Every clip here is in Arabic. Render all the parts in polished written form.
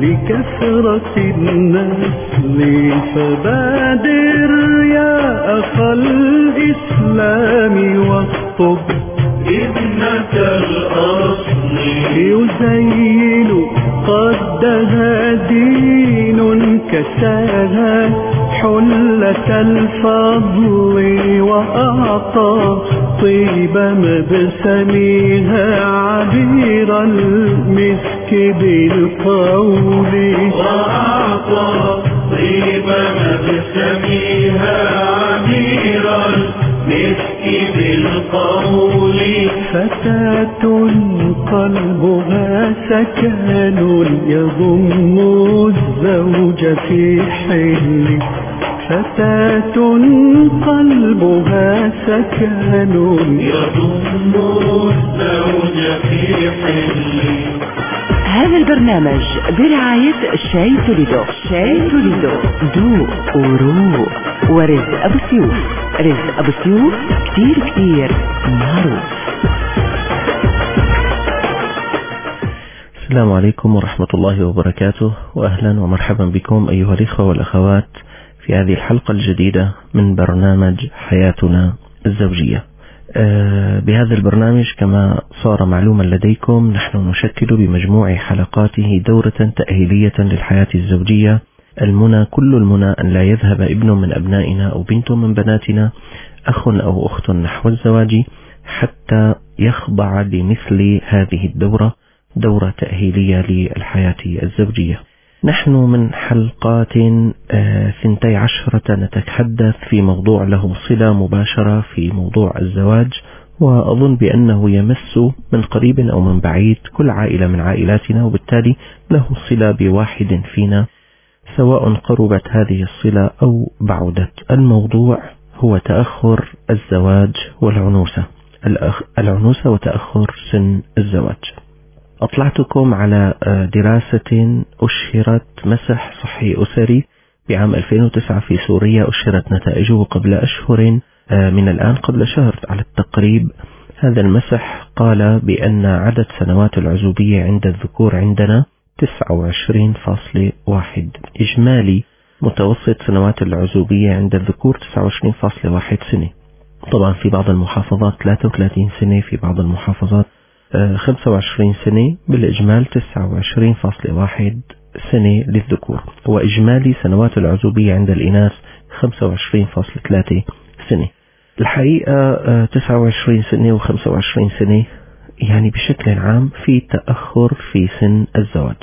لكثرة النسل، فبادر يا أخا الإسلام واخطب ابنة الأصل، يزين قدها دين كساها حلة الفضل، وأعطى طيب مبسمها عبير المسك بالقول، وأعطى طيب مبسمها عبير المسك بالقول. فتاة قلبها سكن يضم الزوج في حل، فتاة قلبها سكن يضم الزوج في حل. هذا البرنامج برعاية شاي توليدو. شاي توليدو دوق وروق. ورزق أبو سيوف. رزق أبو سيوف كتير معروف. السلام عليكم ورحمة الله وبركاته، وأهلا ومرحبا بكم أيها الإخوة والأخوات في هذه الحلقة الجديدة من برنامج حياتنا الزوجية. بهذا البرنامج كما صار معلوما لديكم، نحن نشكل بمجموع حلقاته دورة تأهيلية للحياة الزوجية. المنى كل المنى أن لا يذهب ابن من أبنائنا أو بنت من بناتنا، أخ أو أخت نحو الزواج، حتى يخضع لمثل هذه الدورة، دورة تأهيلية للحياة الزوجية. نحن من حلقات 12 نتحدث في موضوع له صلة مباشرة في موضوع الزواج، وأظن بأنه يمس من قريب أو من بعيد كل عائلة من عائلاتنا، وبالتالي له صلة بواحد فينا سواء قربت هذه الصلة أو بعدت. الموضوع هو تأخر الزواج والعنوسة، العنوسة وتأخر سن الزواج. أطلعتكم على دراسة أشهرت مسح صحي أسري بعام 2009 في سوريا، أشهرت نتائجه قبل أشهر من الآن، قبل شهر على التقريب. هذا المسح قال بأن عدد سنوات العزوبية عند الذكور عندنا 29.1. إجمالي متوسط سنوات العزوبية عند الذكور 29.1 سنة. طبعا في بعض المحافظات 33 سنة، في بعض المحافظات 25 سنة، بالإجمال 29.1 سنة للذكور. وإجمالي سنوات العزوبية عند الإناث 25.3 سنة. الحقيقة 29 سنة و25 سنة يعني بشكل عام في تأخر في سن الزواج.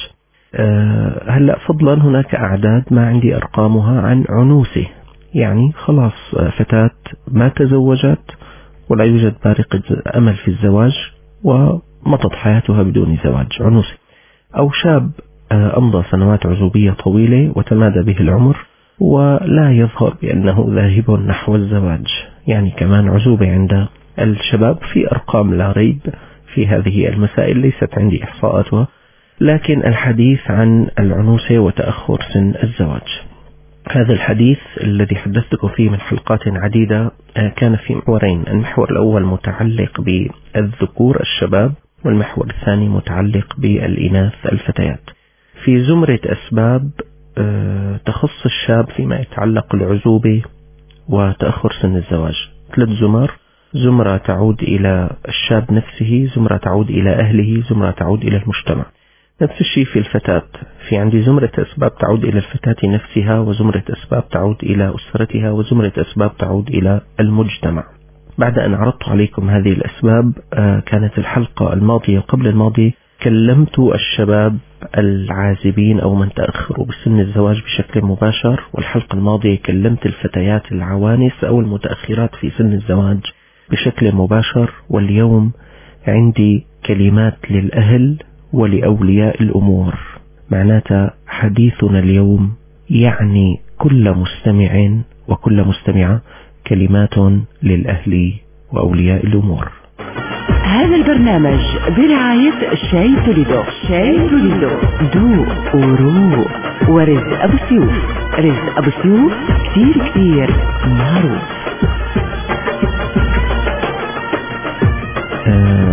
هلأ فضلا هناك أعداد ما عندي أرقامها عن عنوسة، يعني خلاص فتاة ما تزوجت ولا يوجد بارقة أمل في الزواج ومضت حياتها بدون زواج، عنوسة. أو شاب أمضى سنوات عزوبية طويلة وتمادى به العمر ولا يظهر بأنه ذاهب نحو الزواج، يعني كمان عزوبة عند الشباب. في أرقام لا ريب في هذه المسائل، ليست عندي إحصاءاتها، لكن الحديث عن العنوسة وتأخر سن الزواج. هذا الحديث الذي حدثتكم فيه من حلقات عديدة كان في محورين. المحور الأول متعلق بالذكور الشباب، والمحور الثاني متعلق بالإناث الفتيات. في زمرة أسباب تخص الشاب فيما يتعلق العزوبة وتأخر سن الزواج. 3 زمر: زمرة تعود إلى الشاب نفسه، زمرة تعود إلى أهله، زمرة تعود إلى المجتمع. نفس الشيء في الفتاة، في عندي زمرة أسباب تعود إلى الفتاة نفسها، وزمرة أسباب تعود إلى أسرتها، وزمرة أسباب تعود إلى المجتمع. بعد أن عرضت عليكم هذه الأسباب، كانت الحلقة الماضية وقبل الماضية كلمت الشباب العازبين أو من تأخروا بسن الزواج بشكل مباشر، والحلقة الماضية كلمت الفتيات العوانس أو المتأخرات في سن الزواج بشكل مباشر. واليوم عندي كلمات للأهل ولأولياء الأمور. معناتها حديثنا اليوم يعني كل مستمع وكل مستمعة كلمات للأهل وأولياء الأمور. هذا البرنامج برعاية شاي توليدو. شاي توليدو دوق وروق. ورزق أبو سيوف. رزق أبو سيوف كتير معروف.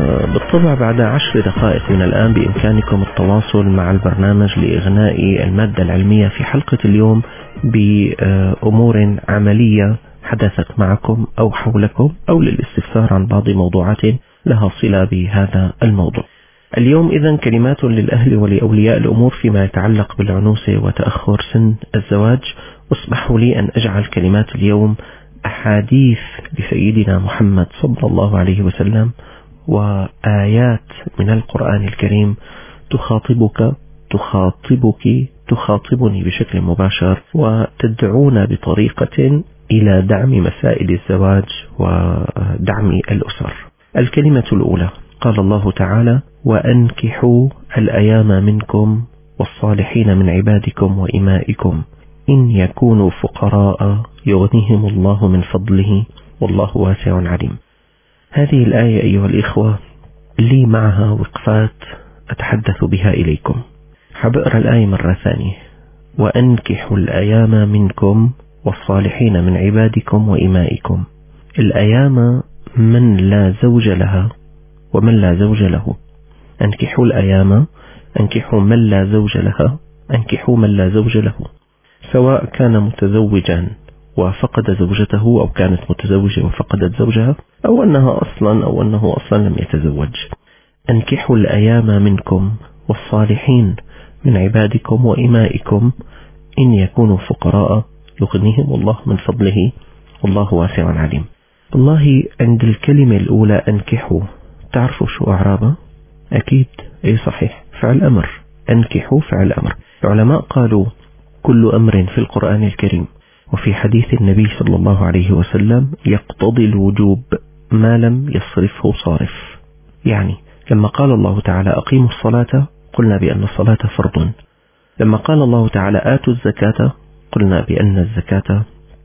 بالطبع بعد 10 دقائق من الآن بإمكانكم التواصل مع البرنامج لإغناء المادة العلمية في حلقة اليوم بأمور عملية حدثت معكم أو حولكم، أو للاستفسار عن بعض موضوعات لها صلة بهذا الموضوع. اليوم إذن كلمات للأهل ولأولياء الأمور فيما يتعلق بالعنوسة وتأخر سن الزواج. اسمحوا لي أن أجعل كلمات اليوم أحاديث لسيدنا محمد صلى الله عليه وسلم وآيات من القرآن الكريم تخاطبني بشكل مباشر وتدعونا بطريقة إلى دعم مسائل الزواج ودعم الأسر. الكلمة الأولى، قال الله تعالى: وأنكحوا الأيام منكم والصالحين من عبادكم وإمائكم إن يكونوا فقراء يغنيهم الله من فضله والله واسع عليم. هذه الآية أيها الإخوة لي معها وقفات أتحدث بها إليكم. حبقرأ الآية مرة ثانية: وأنكحوا الأيام منكم والصالحين من عبادكم وإمائكم. الأيام من لا زوج لها ومن لا زوج له. أنكحوا الأيام، أنكحوا من لا زوج لها، أنكحوا من لا زوج له، سواء كان متزوجا وفقد زوجته أو كانت متزوجة وفقدت زوجها أو أنه أصلا لم يتزوج. أنكحوا الأيام منكم والصالحين من عبادكم وإمائكم إن يكونوا فقراء يغنيهم الله من فضله والله واسع عليم. والله عند الكلمة الأولى أنكحوا، تعرفوا شو أعرابها؟ أكيد أي صحيح، فعل أمر. أنكحوا فعل أمر. العلماء قالوا كل أمر في القرآن الكريم وفي حديث النبي صلى الله عليه وسلم يقتضي الوجوب ما لم يصرفه صارف. يعني لما قال الله تعالى أقيموا الصلاة قلنا بأن الصلاة فرض، لما قال الله تعالى آتوا الزكاة قلنا بأن الزكاة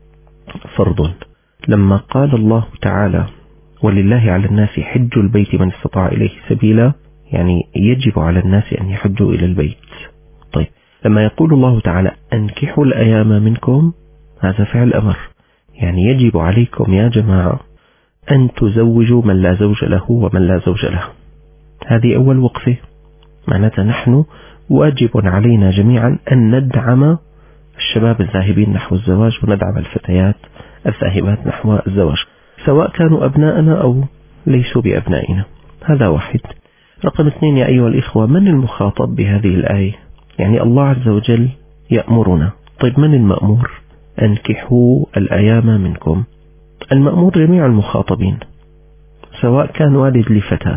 فرض، لما قال الله تعالى ولله على الناس حج البيت من استطاع إليه سبيلا، يعني يجب على الناس أن يحجوا إلى البيت. طيب لما يقول الله تعالى أنكحوا الأيام منكم، هذا فعل أمر، يعني يجب عليكم يا جماعة أن تزوجوا من لا زوج له ومن لا زوج له. هذه أول وقفة، معناتها نحن واجب علينا جميعا أن ندعم الشباب الذاهبين نحو الزواج وندعم الفتيات الذاهبات نحو الزواج، سواء كانوا أبناءنا أو ليسوا بأبنائنا. هذا واحد. رقم 2 يا أيها الإخوة، من المخاطب بهذه الآية؟ يعني الله عز وجل يأمرنا. طيب من المأمور؟ أنكحوا الأيام منكم. المأمور جميع المخاطبين، سواء كان والد لفتاة،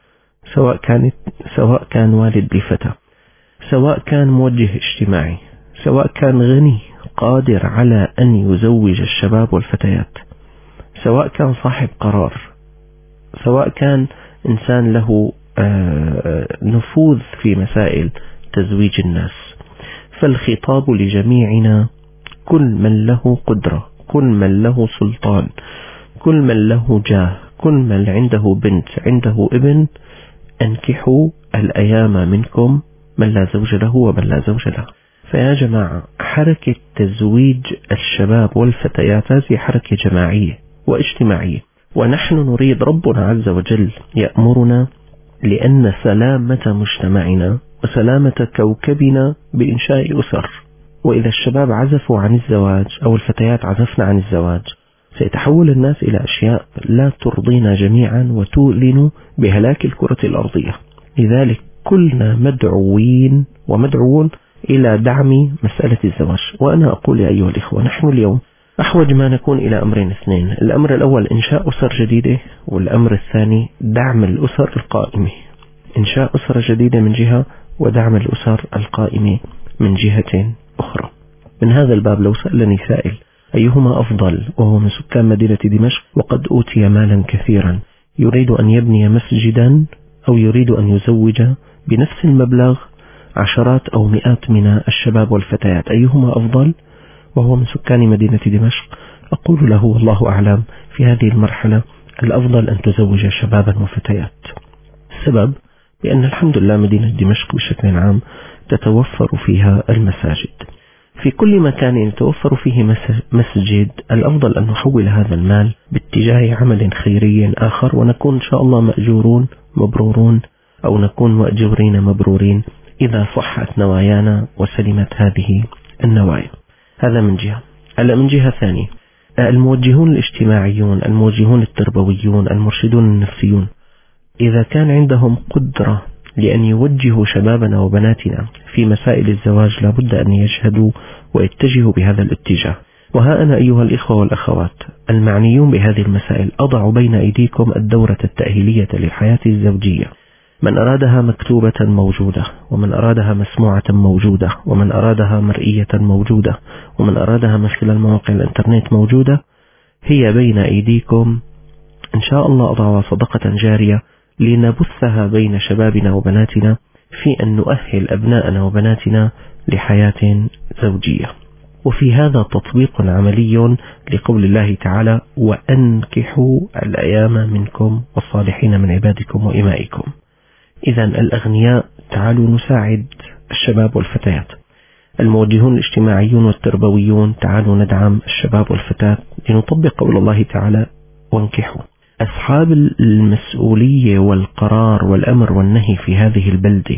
سواء كان والد لفتاة، سواء كان موجه اجتماعي، سواء كان غني قادر على أن يزوج الشباب والفتيات، سواء كان صاحب قرار، سواء كان إنسان له نفوذ في مسائل تزويج الناس. فالخطاب لجميعنا، كل من له قدرة، كل من له سلطان، كل من له جاه، كل من عنده بنت، عنده ابن، أنكحوا الأيام منكم من لا زوج له ومن لا زوج له. فيا جماعة حركة تزويج الشباب والفتيات هذه حركة جماعية واجتماعية، ونحن نريد، ربنا عز وجل يأمرنا لأن سلامة مجتمعنا وسلامة كوكبنا بإنشاء أسر. وإذا الشباب عزفوا عن الزواج أو الفتيات عزفنا عن الزواج سيتحول الناس إلى أشياء لا ترضينا جميعا وتؤلن بهلاك الكرة الأرضية. لذلك كلنا مدعوين ومدعوون إلى دعم مسألة الزواج. وأنا أقول يا أيها الإخوة، نحن اليوم أحوج ما نكون إلى أمرين اثنين: الأمر الأول إنشاء أسر جديدة، والأمر الثاني دعم الأسر القائمة. إنشاء أسرة جديدة من جهة، ودعم الأسر القائمة من جهة أخرى. من هذا الباب لو سألني سائل أيهما أفضل وهو من سكان مدينة دمشق وقد أوتي مالا كثيرا، يريد أن يبني مسجدا أو يريد أن يزوج بنفس المبلغ عشرات أو مئات من الشباب والفتيات، أيهما أفضل وهو من سكان مدينة دمشق؟ أقول له والله أعلم، في هذه المرحلة الأفضل أن تزوج شبابا وفتيات. السبب بأن الحمد لله مدينة دمشق بشكل عام تتوفر فيها المساجد. في كل مكان يتوفر فيه مسجد الأفضل أن نحول هذا المال باتجاه عمل خيري آخر، ونكون إن شاء الله مأجورون مبرورون أو نكون مأجورين مبرورين إذا صحت نوايانا وسلمت هذه النوايا. هذا من جهة. هلا من جهة ثانية، الموجهون الاجتماعيون، الموجهون التربويون، المرشدون النفسيون، إذا كان عندهم قدرة لأن يوجهوا شبابنا وبناتنا في مسائل الزواج لابد أن يجهدوا ويتجهوا بهذا الاتجاه. وها أنا أيها الإخوة والأخوات المعنيون بهذه المسائل أضع بين أيديكم الدورة التأهيلية للحياة الزوجية. من أرادها مكتوبة موجودة، ومن أرادها مسموعة موجودة، ومن أرادها مرئية موجودة، ومن أرادها من خلال مواقع الإنترنت موجودة. هي بين أيديكم إن شاء الله أضعها صدقة جارية لنبثها بين شبابنا وبناتنا في أن نؤهل أبناءنا وبناتنا لحياة زوجية. وفي هذا تطبيق عملي لقول الله تعالى: وأنكحوا الأيام منكم والصالحين من عبادكم وإمائكم. إذن الأغنياء تعالوا نساعد الشباب والفتيات، الموجهون الاجتماعيون والتربويون تعالوا ندعم الشباب والفتاة لنطبق قول الله تعالى: وانكحوا. أصحاب المسؤولية والقرار والأمر والنهي في هذه البلدة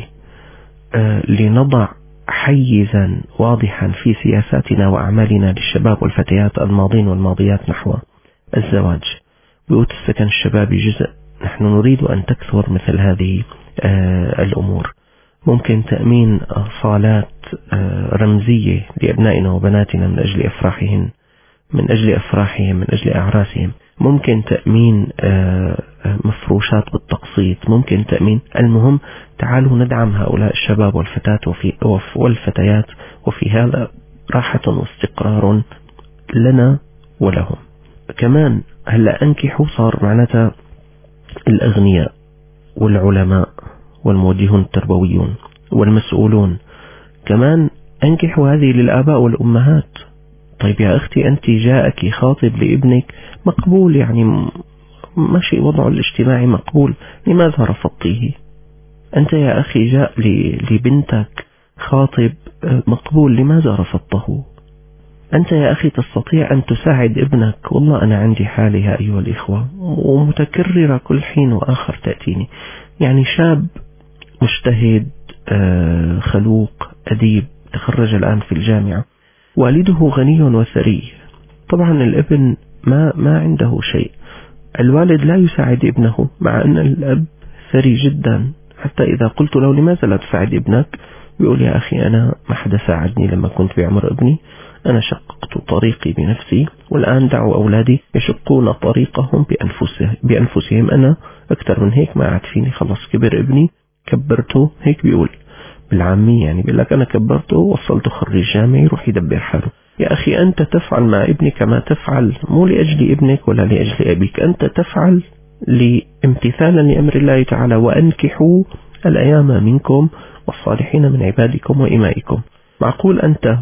لنضع حيزا واضحا في سياساتنا وأعمالنا للشباب والفتيات الماضين والماضيات نحو الزواج. بيوت السكن الشبابي جزء، نحن نريد أن تكثر مثل هذه الأمور. ممكن تأمين صالات رمزية لأبنائنا وبناتنا من أجل أفراحهم، من أجل أعراسهم. ممكن تأمين مفروشات بالتقسيط، ممكن تأمين. المهم تعالوا ندعم هؤلاء الشباب والفتيات، وفي هذا راحة واستقرار لنا ولهم. كمان هلا أنكحوا صار معناتها الأغنياء والعلماء والموجهون التربويون والمسؤولون. كمان أنكحوا هذه للآباء والأمهات. طيب يا أختي أنت جاءك خاطب لابنك مقبول، يعني ماشي وضعه الاجتماعي مقبول، لماذا رفضتيه؟ أنت يا أخي جاء لبنتك خاطب مقبول، لماذا رفضته؟ أنت يا أخي تستطيع أن تساعد ابنك. والله أنا عندي حالها أيها الإخوة ومتكررة كل حين وآخر تأتيني، يعني شاب مجتهد خلوق أديب تخرج الآن في الجامعة، والده غني وثري. طبعا الابن ما عنده شيء، الوالد لا يساعد ابنه مع أن الأب ثري جدا. حتى إذا قلت له لماذا لا تساعد ابنك، بيقول يا أخي أنا ما حدا ساعدني لما كنت بعمر ابني، أنا شققت طريقي بنفسي، والآن دعوا أولادي يشقون طريقهم بأنفسهم. أنا أكثر من هيك ما عاد فيني، خلص كبر ابني كبرته. هيك بيقول بالعامية، يعني بيقول لك أنا كبرته وصلته خريج جامعي يروح يدبر حاله. يا أخي أنت تفعل مع ابنك ما تفعل مو لأجل ابنك ولا لأجل أبيك، أنت تفعل امتثالا لأمر الله تعالى: وأنكحوا الأيام منكم والصالحين من عبادكم وإمائكم. معقول أنت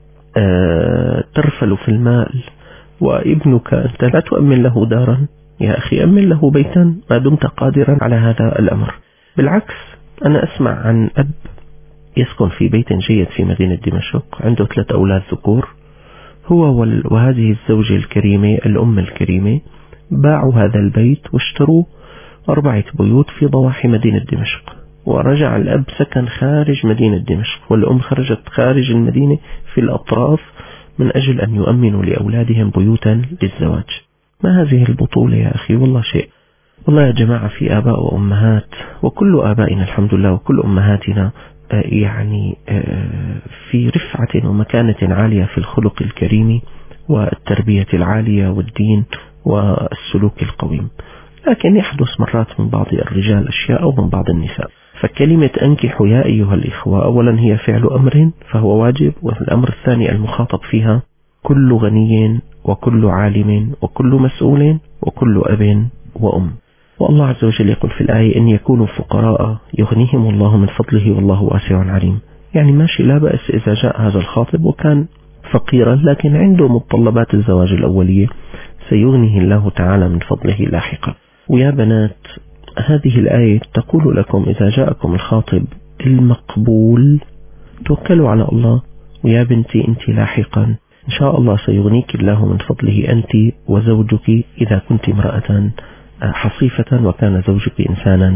ترفل في المال وابنك أنت لا تؤمن له دارا؟ يا أخي أمن له بيتا ما دمت قادرا على هذا الأمر. بالعكس أنا أسمع عن أب يسكن في بيت جيد في مدينة دمشق، عنده 3 أولاد ذكور، هو وهذه الزوجة الكريمة الأم الكريمة باعوا هذا البيت واشتروا 4 بيوت في ضواحي مدينة دمشق، ورجع الأب سكن خارج مدينة دمشق، والأم خرجت خارج المدينة في الأطراف من أجل أن يؤمنوا لأولادهم بيوتا للزواج. ما هذه البطولة يا أخي؟ والله شيء. والله يا جماعة في آباء وأمهات، وكل آبائنا الحمد لله وكل أمهاتنا يعني في رفعة ومكانة عالية في الخلق الكريم والتربية العالية والدين والسلوك القويم، لكن يحدث مرات من بعض الرجال أشياء أو من بعض النساء. فكلمة أنكحوا يا أيها الإخوة أولا هي فعل أمر فهو واجب، والأمر الثاني المخاطب فيها كل غني وكل عالم وكل مسؤول وكل أب وأم. والله عز وجل يقول في الآية: إن يكونوا فقراء يغنيهم الله من فضله والله واسع عليم. يعني ماشي لا بأس إذا جاء هذا الخاطب وكان فقيرا لكن عنده متطلبات الزواج الأولية، سيغنيه الله تعالى من فضله لاحقا. ويا بنات هذه الآية تقول لكم: إذا جاءكم الخاطب المقبول توكلوا على الله، ويا بنتي أنت لاحقا إن شاء الله سيغنيك الله من فضله أنت وزوجك، إذا كنت امرأة حصيفة وكان زوجك إنسانا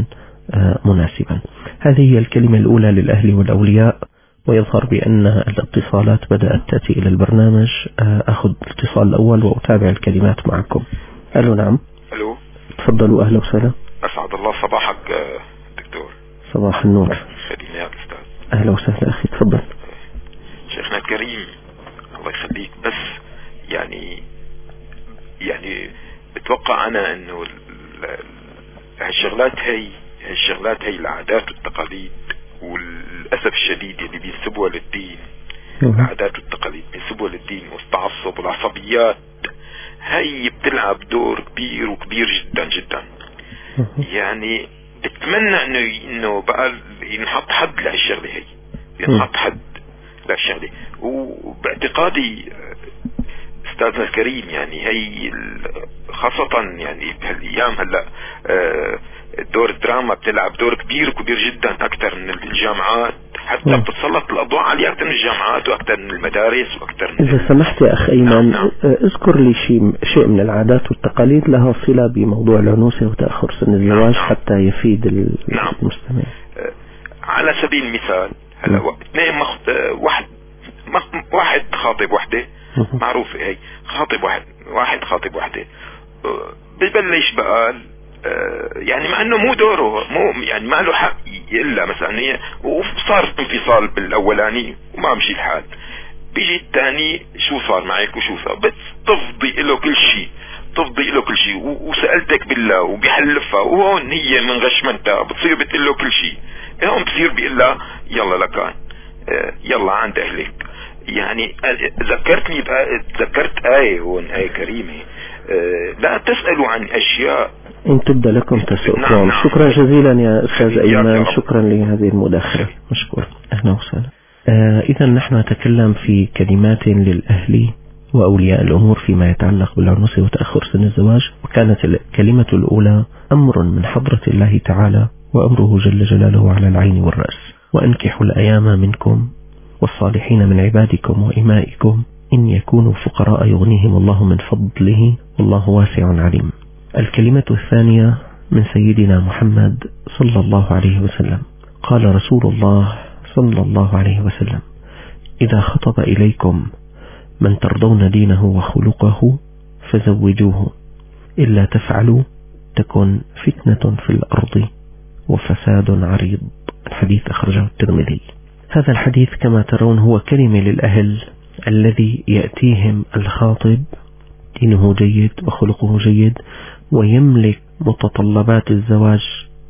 مناسبا. هذه هي الكلمة الأولى للأهل والأولياء، ويظهر بأن الاتصالات بدأت تأتي إلى البرنامج. أخذ الاتصال الأول وأتابع الكلمات معكم. ألو. نعم. ألو. تفضلوا. أهلا وسهلا. أسعد الله صباحك دكتور. صباح النور. خليني يا أستاذ. أهلا وسهلا أخي، تفضل. شيخنا الكريم الله يخليك، بس يعني بتوقع أنا إنه هالشغلات هي العادات والتقاليد، وللأسف الشديد اللي بينسبوها للدين، العادات والتقاليد بينسبوها للدين والتعصب والعصبيات، هي بتلعب دور كبير وكبير جدا جدا. يعني بتمنى انه بقى ينحط حد لهالشغله، هي ينحط حد لهالشغله. وباعتقادي استاذنا الكريم يعني هي خاصة يعني بهالايام هلا دور الدراما بتلعب دور كبير جدا اكثر من الجامعات، حتى بتسلط الاضواء عليه اكثر من الجامعات واكثر من المدارس واكثر من. اذا سمحت يا اخ ايمن، اذكر لي شيء من العادات والتقاليد لها صلة بموضوع العنوسة وتأخر سن الزواج حتى يفيد المستمع. على سبيل المثال هلا واحد خاطب وحده، معروفة هي واحد خاطب وحده، ببلش بقى يعني مع انه مو دوره، مو يعني ما له حق الا مثلا هي، وصار انفصال بالاولاني وما مشي الحال، بيجي الثاني شو صار معك وشو صار، بتفضي له كل شيء وسألتك بالله وبيحلفها، وهون هي من غشمنتها بتصير بتقول له كل شيء، هون بصير بيقول لها يلا لكان يلا عند اهلك. يعني ذكرتني بقى، تذكرت آية هون، آية كريمة، لا تسألوا عن أشياء إن تبدأ لكم تسؤكم. نعم. شكرا جزيلا يا أستاذ أيمن، شكرا لهذه المداخلة، مشكور. أهلا وسهلا. إذا نحن نتكلم في كلمات للأهل وأولياء الأمور فيما يتعلق بالعنوسة وتأخر سن الزواج، وكانت الكلمة الأولى أمر من حضرة الله تعالى، وأمره جل جلاله على العين والرأس، وأنكحوا الأيام منكم والصالحين من عبادكم وإمائكم إن يكونوا فقراء يغنيهم الله من فضله والله واسع عليم. الكلمة الثانية من سيدنا محمد صلى الله عليه وسلم، قال رسول الله صلى الله عليه وسلم: إذا خطب إليكم من ترضون دينه وخلقه فزوجوه، إلا تفعلوا تكن فتنة في الأرض وفساد عريض. الحديث أخرجه الترمذي. هذا الحديث كما ترون هو كلمة للأهل الذي يأتيهم الخاطب دينه جيد وخلقه جيد ويملك متطلبات الزواج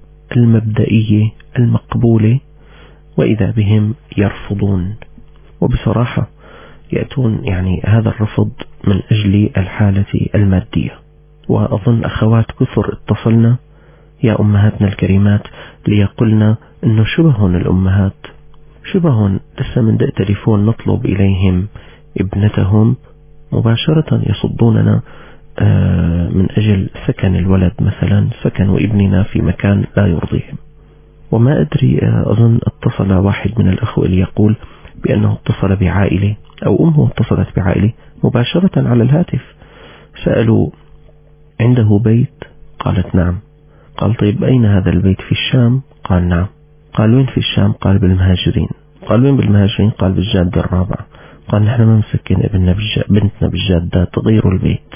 المبدئية المقبولة، وإذا بهم يرفضون، وبصراحة يأتون يعني هذا الرفض من أجل الحالة المادية. وأظن أخوات كثر اتصلنا يا أمهاتنا الكريمات ليقولنا أنه شبهن الأمهات، شبهن لسه من دق تليفون نطلب إليهم ابنتهم مباشرة يصدوننا من أجل سكن الولد، مثلا سكنوا ابننا في مكان لا يرضيهم. وما أدري، أظن اتصل واحد من الأخوة ليقول بأنه اتصل بعائلة أو أمه اتصلت بعائلة مباشرة على الهاتف، سألوا عنده بيت؟ قالت نعم. قال طيب أين هذا البيت؟ في الشام؟ قال نعم. قال وين في الشام؟ قال بالمهاجرين. قال وين بالمهاجرين؟ قال بالجادة الرابعة. قال نحن ما مسكين بنتنا بالجادات، تغيروا البيت.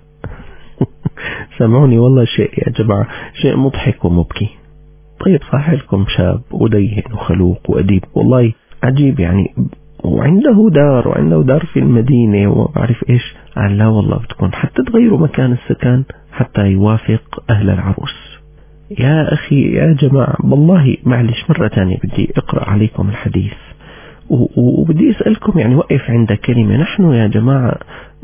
سمعوني والله شيء يا جماعة، شيء مضحك ومبكي. طيب صح لكم شاب ودين وخلوق وأديب، والله عجيب يعني، وعنده دار في المدينة وما بعرف إيش. قال لا والله بتكون حتى تغيروا مكان السكن حتى يوافق أهل العروس. يا أخي يا جماعة والله معلش مرة تانية بدي أقرأ عليكم الحديث، وبدي أسألكم يعني وقف عند كلمة. نحن يا جماعة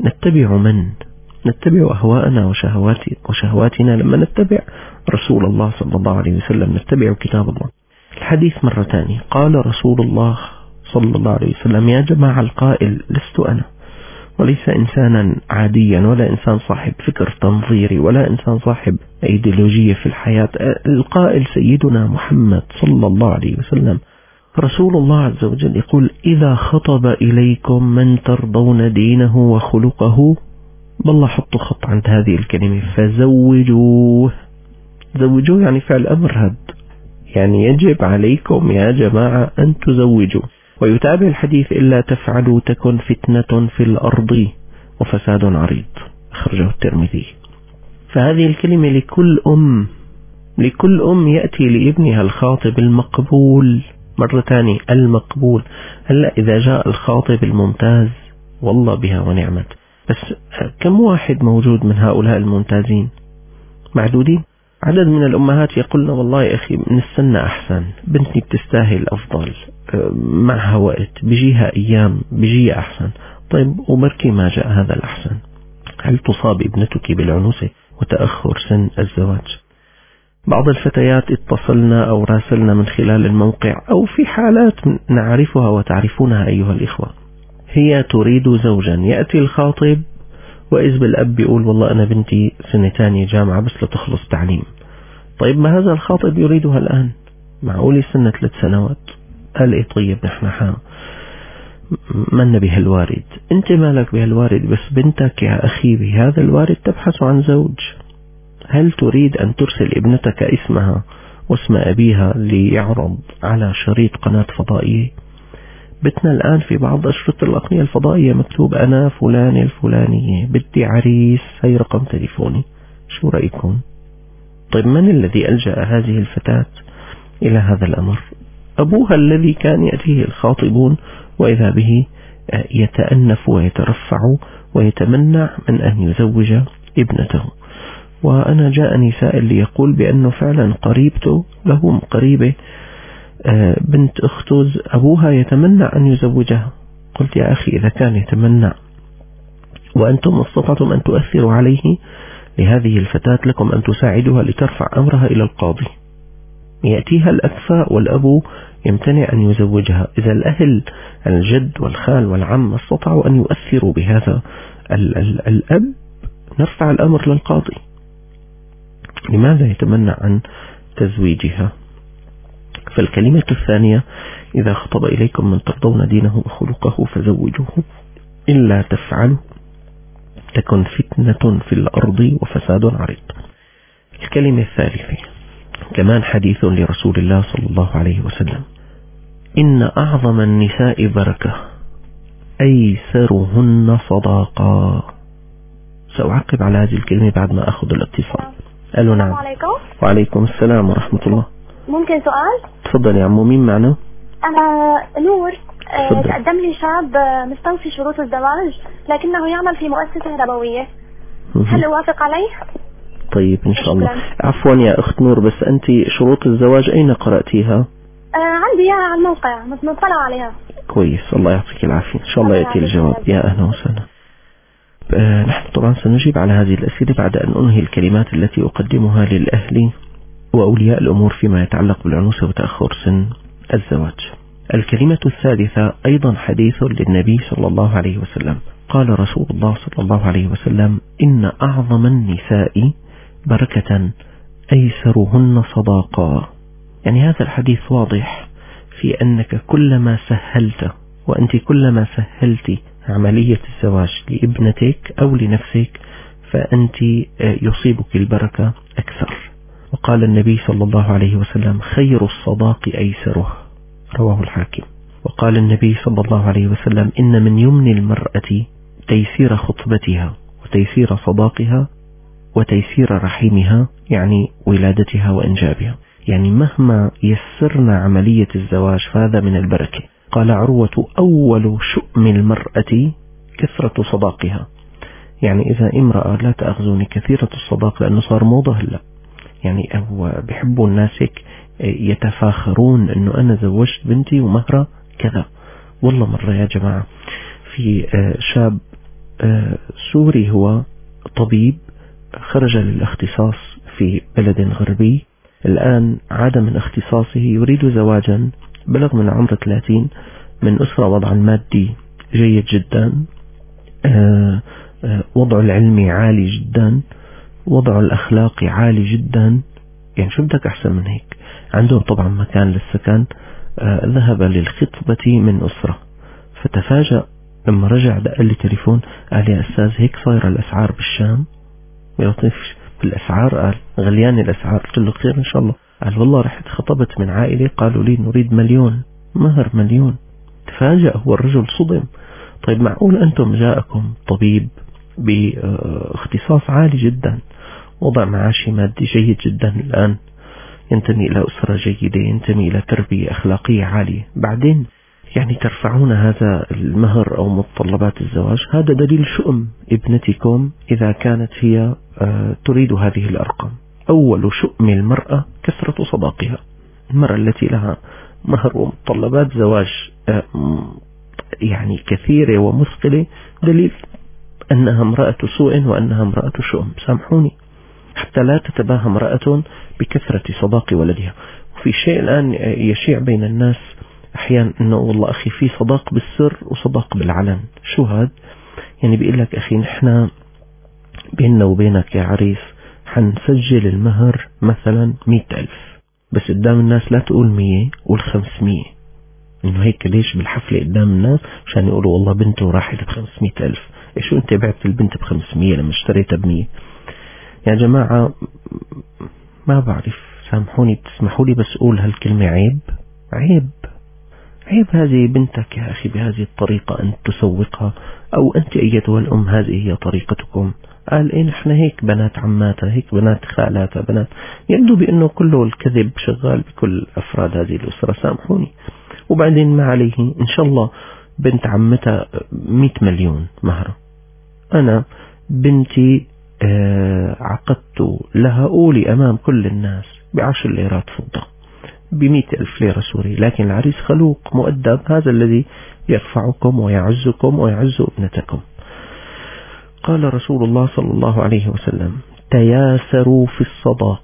نتبع أهواءنا وشهواتنا لما نتبع رسول الله صلى الله عليه وسلم، نتبع كتاب الله. الحديث مرة تانية، قال رسول الله صلى الله عليه وسلم: يا جماعة القائل لست أنا، وليس إنسانا عاديا، ولا إنسان صاحب فكر تنظيري، ولا إنسان صاحب أيديولوجية في الحياة. القائل سيدنا محمد صلى الله عليه وسلم. رسول الله عز وجل يقول: إذا خطب إليكم من ترضون دينه وخلقه، بالله حطوا خط عند هذه الكلمة، فزوجوه. زوجوه يعني فعل أمر، هذا يعني يجب عليكم يا جماعة أن تزوجوا. ويتابع الحديث: إلا تفعلوا تكن فتنة في الأرض وفساد عريض، أخرجه الترمذي. فهذه الكلمة لكل أم يأتي لابنها الخاطب المقبول. مرة ثانية المقبول. هلأ إذا جاء الخاطب الممتاز والله بها ونعمت، بس كم واحد موجود من هؤلاء الممتازين؟ معدودين. عدد من الأمهات يقولن والله يا أخي نستنى أحسن، بنتي بتستاهل أفضل، معها وقت، بيجيها أيام بيجيها أحسن. طيب وبركي ما جاء هذا الأحسن، هل تصاب ابنتك بالعنوسة وتأخر سن الزواج؟ بعض الفتيات اتصلنا أو راسلنا من خلال الموقع، أو في حالات نعرفها وتعرفونها أيها الإخوة، هي تريد زوجا، يأتي الخاطب وإذ بالأب بيقول والله أنا بنتي سنة تانية جامعة بس لتخلص تعليم. طيب ما هذا الخاطب يريدها الآن؟ معقولي سنة 3 سنوات؟ قال إيه طيب نحن من بهالوارد، أنت مالك بهالوارد، بس بنتك يا أخي بهذا الوارد تبحث عن زوج. هل تريد أن ترسل ابنتك اسمها واسم أبيها ليعرض على شريط قناة فضائية؟ بتنا الآن في بعض أشرطة الأقنية الفضائية مكتوب أنا فلان الفلانية بدي عريس، هي رقم تليفوني، شو رأيكم؟ طيب من الذي ألجأ هذه الفتاة إلى هذا الأمر؟ أبوها الذي كان يأتيه الخاطبون وإذا به يتأنف ويترفع ويتمنع من أن يزوج ابنته. وأنا جاءني سائل ليقول بأنه فعلا قريبته له قريبة بنت أخته أبوها يتمنى أن يزوجها. قلت يا أخي إذا كان يتمنى وأنتم استطعتم أن تؤثروا عليه لهذه الفتاة لكم أن تساعدها لترفع أمرها إلى القاضي. يأتيها الأكفاء والأب يمتنع أن يزوجها. إذا الأهل الجد والخال والعم استطاعوا أن يؤثروا بهذا الأب نرفع الأمر للقاضي. لماذا يتمنع عن تزويجها؟ فالكلمة الثانية: إذا خطب إليكم من ترضون دينه وخلقه فزوجوه، إلا تفعلوا تكن فتنة في الأرض وفساد عريض. الكلمة الثالثة كمان حديث لرسول الله صلى الله عليه وسلم: إن أعظم النساء بركة أيسرهن صداقا. سأعقب على هذه الكلمة بعد ما أخذ الاتصال. ألو نعم. وعليكم السلام ورحمة الله. ممكن سؤال؟ تفضل يا عمو، مين معنا؟ أنا نور. تقدم لي شاب مستوفي شروط الزواج لكنه يعمل في مؤسسة ربوية، هل أوافق عليه؟ طيب إن شاء الله. عفوا يا أخت نور، بس أنت شروط الزواج أين قرأتيها؟ عندي إياها على الموقع، مطلع عليها. كويس، الله يعطيك العافية. إن شاء الله يأتي الجواب. يا أهلا وسهلا. نحن طبعا سنجيب على هذه الأسئلة بعد أن أنهي الكلمات التي أقدمها للأهل وأولياء الأمور فيما يتعلق بالعنوسة وتأخر سن الزواج. الكلمة الثالثة أيضا حديث للنبي صلى الله عليه وسلم. قال رسول الله صلى الله عليه وسلم: إن أعظم النساء بركة أيسرهن صداقا. يعني هذا الحديث واضح في أنك كلما سهلت، وأنت كلما سهلت عملية الزواج لابنتك أو لنفسك فأنت يصيبك البركة أكثر. وقال النبي صلى الله عليه وسلم: خير الصداق أيسره، رواه الحاكم. وقال النبي صلى الله عليه وسلم: إن من يمن المرأة تيسير خطبتها وتيسير صداقها وتيسير رحمها، يعني ولادتها وإنجابها. يعني مهما يسرنا عملية الزواج فهذا من البركة. قال عروة: أول شؤم المرأة كثرة صداقها. يعني إذا امرأة لا تأخذني كثيرة الصداق لأنه صار موضة هلا، يعني هو بيحبوا الناس يتفاخرون أنه أنا زوجت بنتي ومهرة كذا. والله مرة يا جماعة في شاب سوري هو طبيب خرج للاختصاص في بلد غربي، الآن عاد من اختصاصه يريد زواجا، بلغ من عمر 30، من أسرة وضع المادي جيد جدا، وضع العلمي عالي جدا، وضع الأخلاقي عالي جدا. يعني شو بدك أحسن من هيك؟ عندهم طبعا مكان للسكن. ذهب للخطبة من أسرة، فتفاجأ لما رجع دق لي تليفون قال: يا أستاذ هيك صايرة الأسعار بالشام؟ يلطف بالأسعار؟ قال غليان الأسعار. قلت له خير إن شاء الله. قال والله رحت خطبت من عائلة قالوا لي نريد 1,000,000 مهر 1,000,000. تفاجأ هو الرجل صدم. طيب معقول أنتم جاءكم طبيب باختصاص عالي جدا، وضع معاشي مادي جيد جدا، الآن ينتمي إلى أسرة جيدة، ينتمي إلى تربية أخلاقية عالية، بعدين يعني ترفعون هذا المهر أو متطلبات الزواج؟ هذا دليل شؤم ابنتكم إذا كانت هي تريد هذه الأرقام. أول شؤم المرأة كثرة صداقها. المرأة التي لها مهر ومتطلبات زواج يعني كثيرة ومثقلة دليل أنها امرأة سوء وأنها امرأة شؤم. سامحوني، حتى لا تتباهى امرأة بكثرة صداق ولدها. وفي شيء الآن يشيع بين الناس أحيانا أنه والله أخي في صداق بالسر وصداق بالعلن. شو هذا؟ يعني بيقول لك أخي نحن بيننا وبينك يا عريس حنسجل المهر مثلا 100,000، بس قدام الناس لا تقول 100، قول 500. إنه هيك ليش بالحفلة قدام الناس عشان يقولوا والله بنته راحت ب500,000. إيشو أنت بعت البنت ب500 لما اشتريتها ب100؟ يا جماعة ما بعرف، سامحوني تسمحوا لي بس أقول هالكلمة عيب. عيب هذه بنتك يا أخي بهذه الطريقة أن تسوقها، أو أنت أيتها الأم هذه هي طريقتكم. قال إيه نحن هيك بنات عماتها، هيك بنات خالاتها، بنات يبدو بأنه كله الكذب شغال بكل أفراد هذه الأسرة. سامحوني. وبعدين ما عليه إن شاء الله بنت عمتها 100 مليون مهرة، أنا بنتي عقدت لها أولي أمام كل الناس ب10 ليرات فضة، ب100,000 ليرة سوري، لكن العريس خلوق مؤدب، هذا الذي يرفعكم ويعزكم ويعز ابنتكم. قال رسول الله صلى الله عليه وسلم تياسروا في الصداق.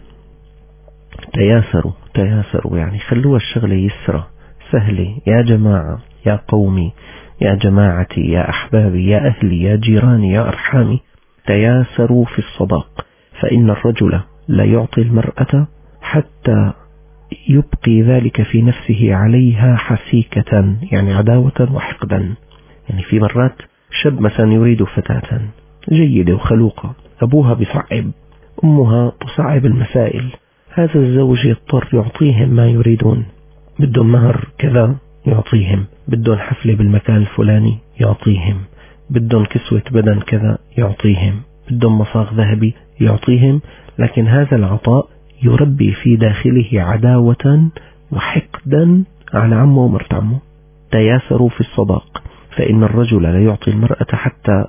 تياسروا يعني خلوها الشغلة يسرة سهلة. يا جماعة، يا قومي، يا جماعتي، يا أحبابي، يا أهلي، يا جيراني، يا أرحامي، تياسروا في الصداق، فإن الرجل لا يعطي المرأة حتى يبقي ذلك في نفسه عليها حسيكة، يعني عداوة وحقدا. يعني في مرات شاب مثلا يريد فتاة جيدة وخلوقة، أبوها بصعب، أمها تصعب المسائل، هذا الزوج يضطر يعطيهم ما يريدون. بدهم مهر كذا يعطيهم، بدهم حفلة بالمكان الفلاني يعطيهم، بدهم كسوة بدن كذا يعطيهم، بدهم مصاغ ذهبي يعطيهم، لكن هذا العطاء يربي في داخله عداوة وحقدا على عمه ومرت عمه. تياسروا في الصداق، فإن الرجل لا يعطي المرأة حتى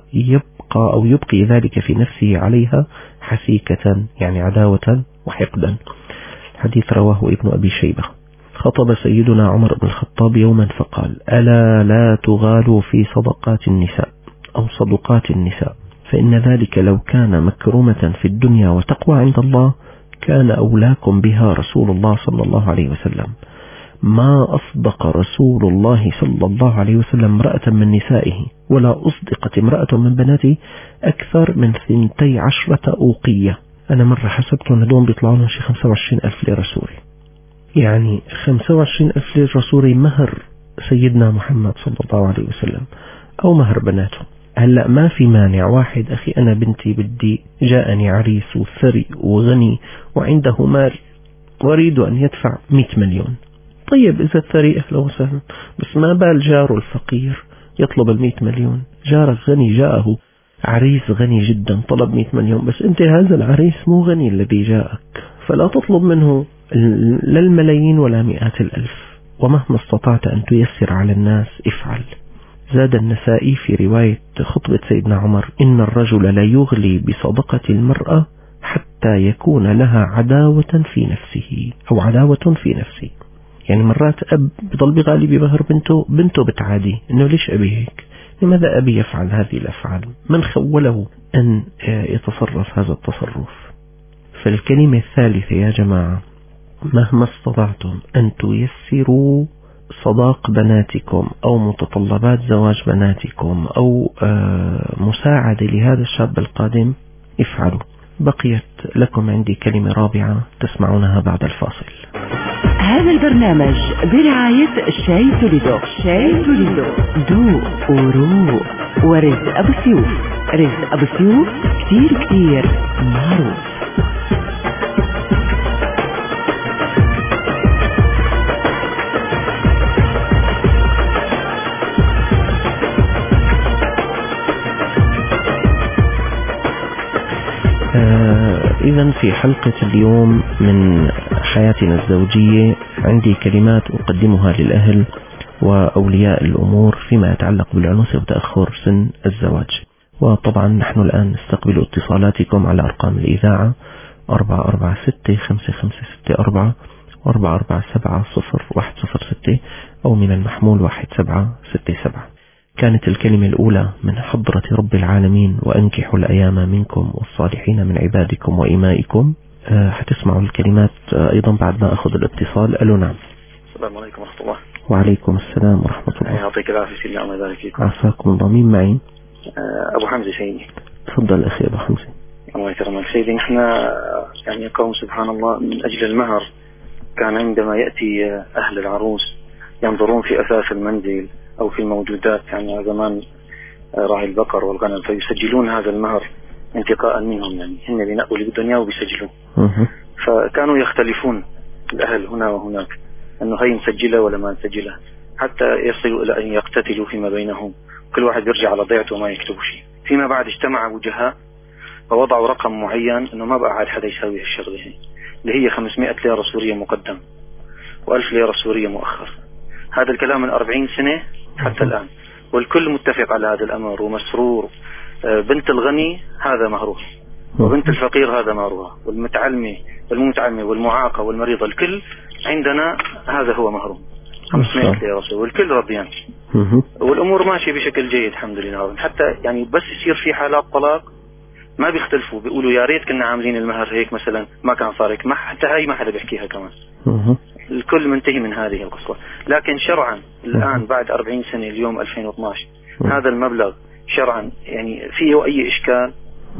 يبقي ذلك في نفسه عليها حسيكة، يعني عداوة وحقدا. حديث رواه ابن أبي شيبة. خطب سيدنا عمر بن الخطاب يوما فقال ألا لا تغالوا في صدقات النساء أو صدقات النساء، فإن ذلك لو كان مكرمة في الدنيا وتقوى عند الله كان أولاكم بها رسول الله صلى الله عليه وسلم. ما أصدق رسول الله صلى الله عليه وسلم امرأة من نسائه، ولا أصدقت امرأة من بناته أكثر من 12 أوقية. أنا مرة حسبت أن هدول بيطلعوا لهم شي 25,000 ليرة سوري، يعني 25,000 ليرة سوري مهر سيدنا محمد صلى الله عليه وسلم أو مهر بناته. هلأ ما في مانع واحد أخي أنا بنتي بدي جاءني عريس وثري وغني وعنده مال وأريد أن يدفع 100 مليون. طيب إذا الثري أهلا وسهلا، بس ما بال جاره الفقير يطلب 100 مليون؟ جارك غني جاءه عريس غني جدا طلب 100 مليون، بس أنت هذا العريس مو غني الذي جاءك، فلا تطلب منه لا الملايين ولا مئات الألف، ومهما استطعت أن تيسر على الناس افعل. زاد النسائي في رواية خطبة سيدنا عمر إن الرجل لا يغلي بصدقة المرأة حتى يكون لها عداوة في نفسه أو عداوة في نفسه. يعني مرات أب بضل بغالي بمهر بنته بتعادي إنه ليش أبي هيك، لماذا أبي يفعل هذه الأفعال، من خوله أن يتصرف هذا التصرف. فالكلمة الثالثة يا جماعة، مهما استطعتم أن تيسروا صداق بناتكم أو متطلبات زواج بناتكم أو مساعدة لهذا الشاب القادم افعلوا. بقيت لكم عندي كلمة رابعة تسمعونها بعد الفاصل. هذا البرنامج برعاية شاي توليدو. شاي توليدو ذوق وروق. ورزق أبو سيوف. رزق أبو سيوف كتير معروف. إذن في حلقة اليوم من حياتنا الزوجية عندي كلمات أقدمها للأهل وأولياء الأمور فيما يتعلق بالعنوسة وتأخر سن الزواج. وطبعا نحن الآن نستقبل اتصالاتكم على أرقام الإذاعة 446-5564 و447-0106 أو من المحمول 1767. كانت الكلمة الأولى من حضرة رب العالمين وأنكحوا الأيام منكم والصالحين من عبادكم وإمائكم. هتسمعوا الكلمات أيضا بعد ما أخذ الاتصال. ألو نعم. السلام عليكم ورحمة الله. وعليكم السلام ورحمة الله. يعطيك العافية سيدنا الله يبارك فيكم. عساكم الله. مين معي؟ أبو حمزة سيدي. تفضل أخي أبو حمزة. الله يكرمك سيدي. نحن يعني قوم سبحان الله من أجل المهر كان عندما يأتي أهل العروس ينظرون في أثاث المنزل أو في الموجودات، يعني زمان راعي البقر والغنم، فيسجلون هذا المهر انتقاء منهم، يعني هن بينقوا اللي بدهم اياه وبيسجلوه. فكانوا يختلفون الأهل هنا وهناك أنه هي نسجلها ولا ما نسجلها، حتى يصلوا إلى أن يقتتلوا فيما بينهم، كل واحد يرجع على ضيعته وما يكتبوا شيء. فيما بعد اجتمع وجهاء فوضعوا رقم معين أنه ما بقى عاد حدا يسوي هالشغلة هي، اللي هي 500 ليرة سورية مقدم و1000 ليرة سورية مؤخر. هذا الكلام من 40 سنة حتى الآن، والكل متفق على هذا الأمر ومسرور. بنت الغني هذا مهروها، وبنت الفقير هذا مهرها، والمتعلمة والمتعلمة والمعاقة والمريضة الكل عندنا هذا هو مهرهم 500 ليرة، والكل رضيان والأمور ماشية بشكل جيد الحمد لله. حتى يعني بس يصير في حالات طلاق ما بيختلفوا، بيقولوا يا ريت كنا عاملين المهر هيك مثلا ما كان صار هيك، حتى هاي ما حدا بيحكيها كمان. الكل منتهي من هذه القصة. لكن شرعا الآن بعد 40 سنة اليوم 2012 هذا المبلغ شرعا يعني فيه أي إشكال؟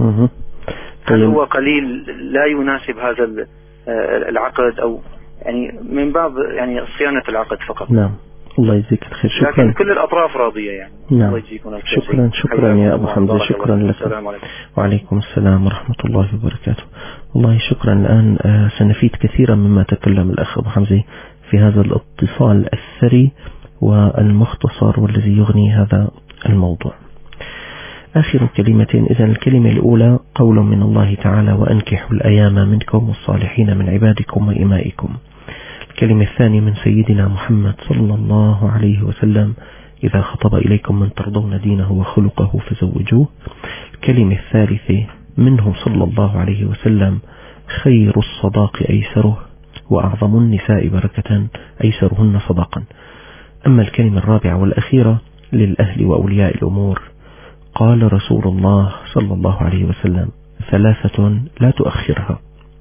هل هو قليل لا يناسب هذا العقد، أو يعني من باب يعني صيانة العقد فقط؟ نعم الله يجزيك الخير. شكرا. لكن كل الأطراف راضية يعني. نعم. الله يجزيكم الخير. شكرا يا أبو حمزة. شكرا لك. وعليكم السلام ورحمة الله وبركاته. والله شكرا. الآن سنفيد كثيرا مما تكلم الأخ أبو حمزة في هذا الاتصال الثري والمختصر والذي يغني هذا الموضوع. آخر كلمتين. إذن الكلمة الأولى قول من الله تعالى وأنكحوا الأيام منكم والصالحين من عبادكم وإمائكم. الكلمة الثانية من سيدنا محمد صلى الله عليه وسلم إذا خطب إليكم من ترضون دينه وخلقه فزوجوه. الكلمة الثالثة منه صلى الله عليه وسلم خير الصداق أيسره وأعظم النساء بركة أيسرهن صداقا. أما الكلمة الرابعة والأخيرة للأهل وأولياء الأمور قال رسول الله صلى الله عليه وسلم 3 لا تؤخرها: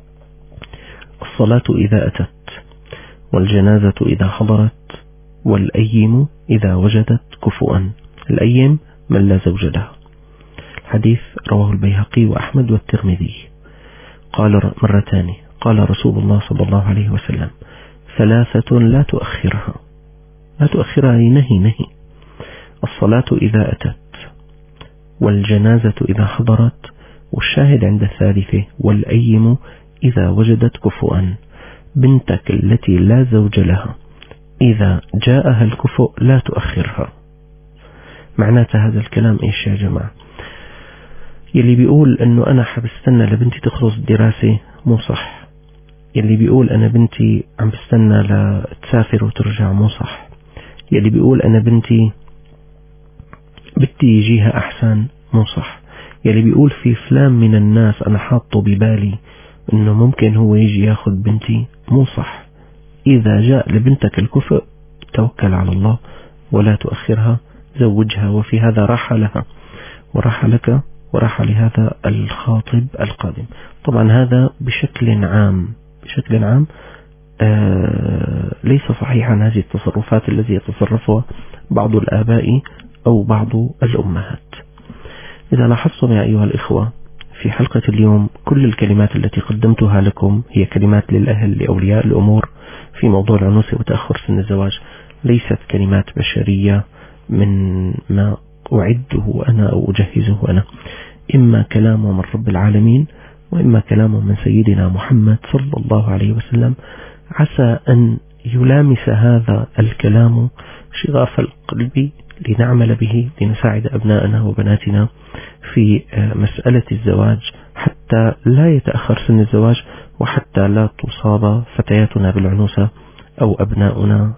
الصلاة إذا أتت، والجنازة إذا حضرت، والأيم إذا وجدت كفؤا. الأيم من لا زوج له. الحديث رواه البيهقي وأحمد والترمذي. قال مرتان قال رسول الله صلى الله عليه وسلم 3 لا تؤخرها. لا تؤخرها نهي. الصلاة إذا أتت، والجنازة إذا حضرت، والشاهد عند الثالثة والأيم إذا وجدت كفؤا. بنتك التي لا زوج لها إذا جاءها الكفؤ لا تؤخرها. معنات هذا الكلام إيش يا جماعة؟ يلي بيقول أنه أنا حبستنى لبنتي تخلص الدراسة مو صح. يلي بيقول أنا بنتي عم بستنى لتسافر وترجع مو صح. يلي بيقول أنا بنتي بدي يجيها أحسن مو صح. يلي بيقول في فلان من الناس أنا حاطه ببالي أنه ممكن هو يجي ياخد بنتي مو صح. إذا جاء لبنتك الكفء توكل على الله ولا تؤخرها، زوجها، وفي هذا راحة لها وراحة لك وراحة لهذا الخاطب القادم. طبعا هذا بشكل عام ليس صحيحا هذه التصرفات التي يتصرفها بعض الآباء أو بعض الأمهات. إذا لاحظتم يا أيها الإخوة في حلقة اليوم كل الكلمات التي قدمتها لكم هي كلمات للأهل لأولياء الأمور في موضوع العنوسة وتأخر سن الزواج، ليست كلمات بشرية من ما أعده أنا أو أجهزه أنا. إما كلام من رب العالمين وإما كلام من سيدنا محمد صلى الله عليه وسلم، عسى أن يلامس هذا الكلام شغاف القلب لنعمل به لنساعد أبناءنا وبناتنا في مسألة الزواج حتى لا يتأخر سن الزواج، وحتى لا تصاب فتياتنا بالعنوسة أو أبناؤنا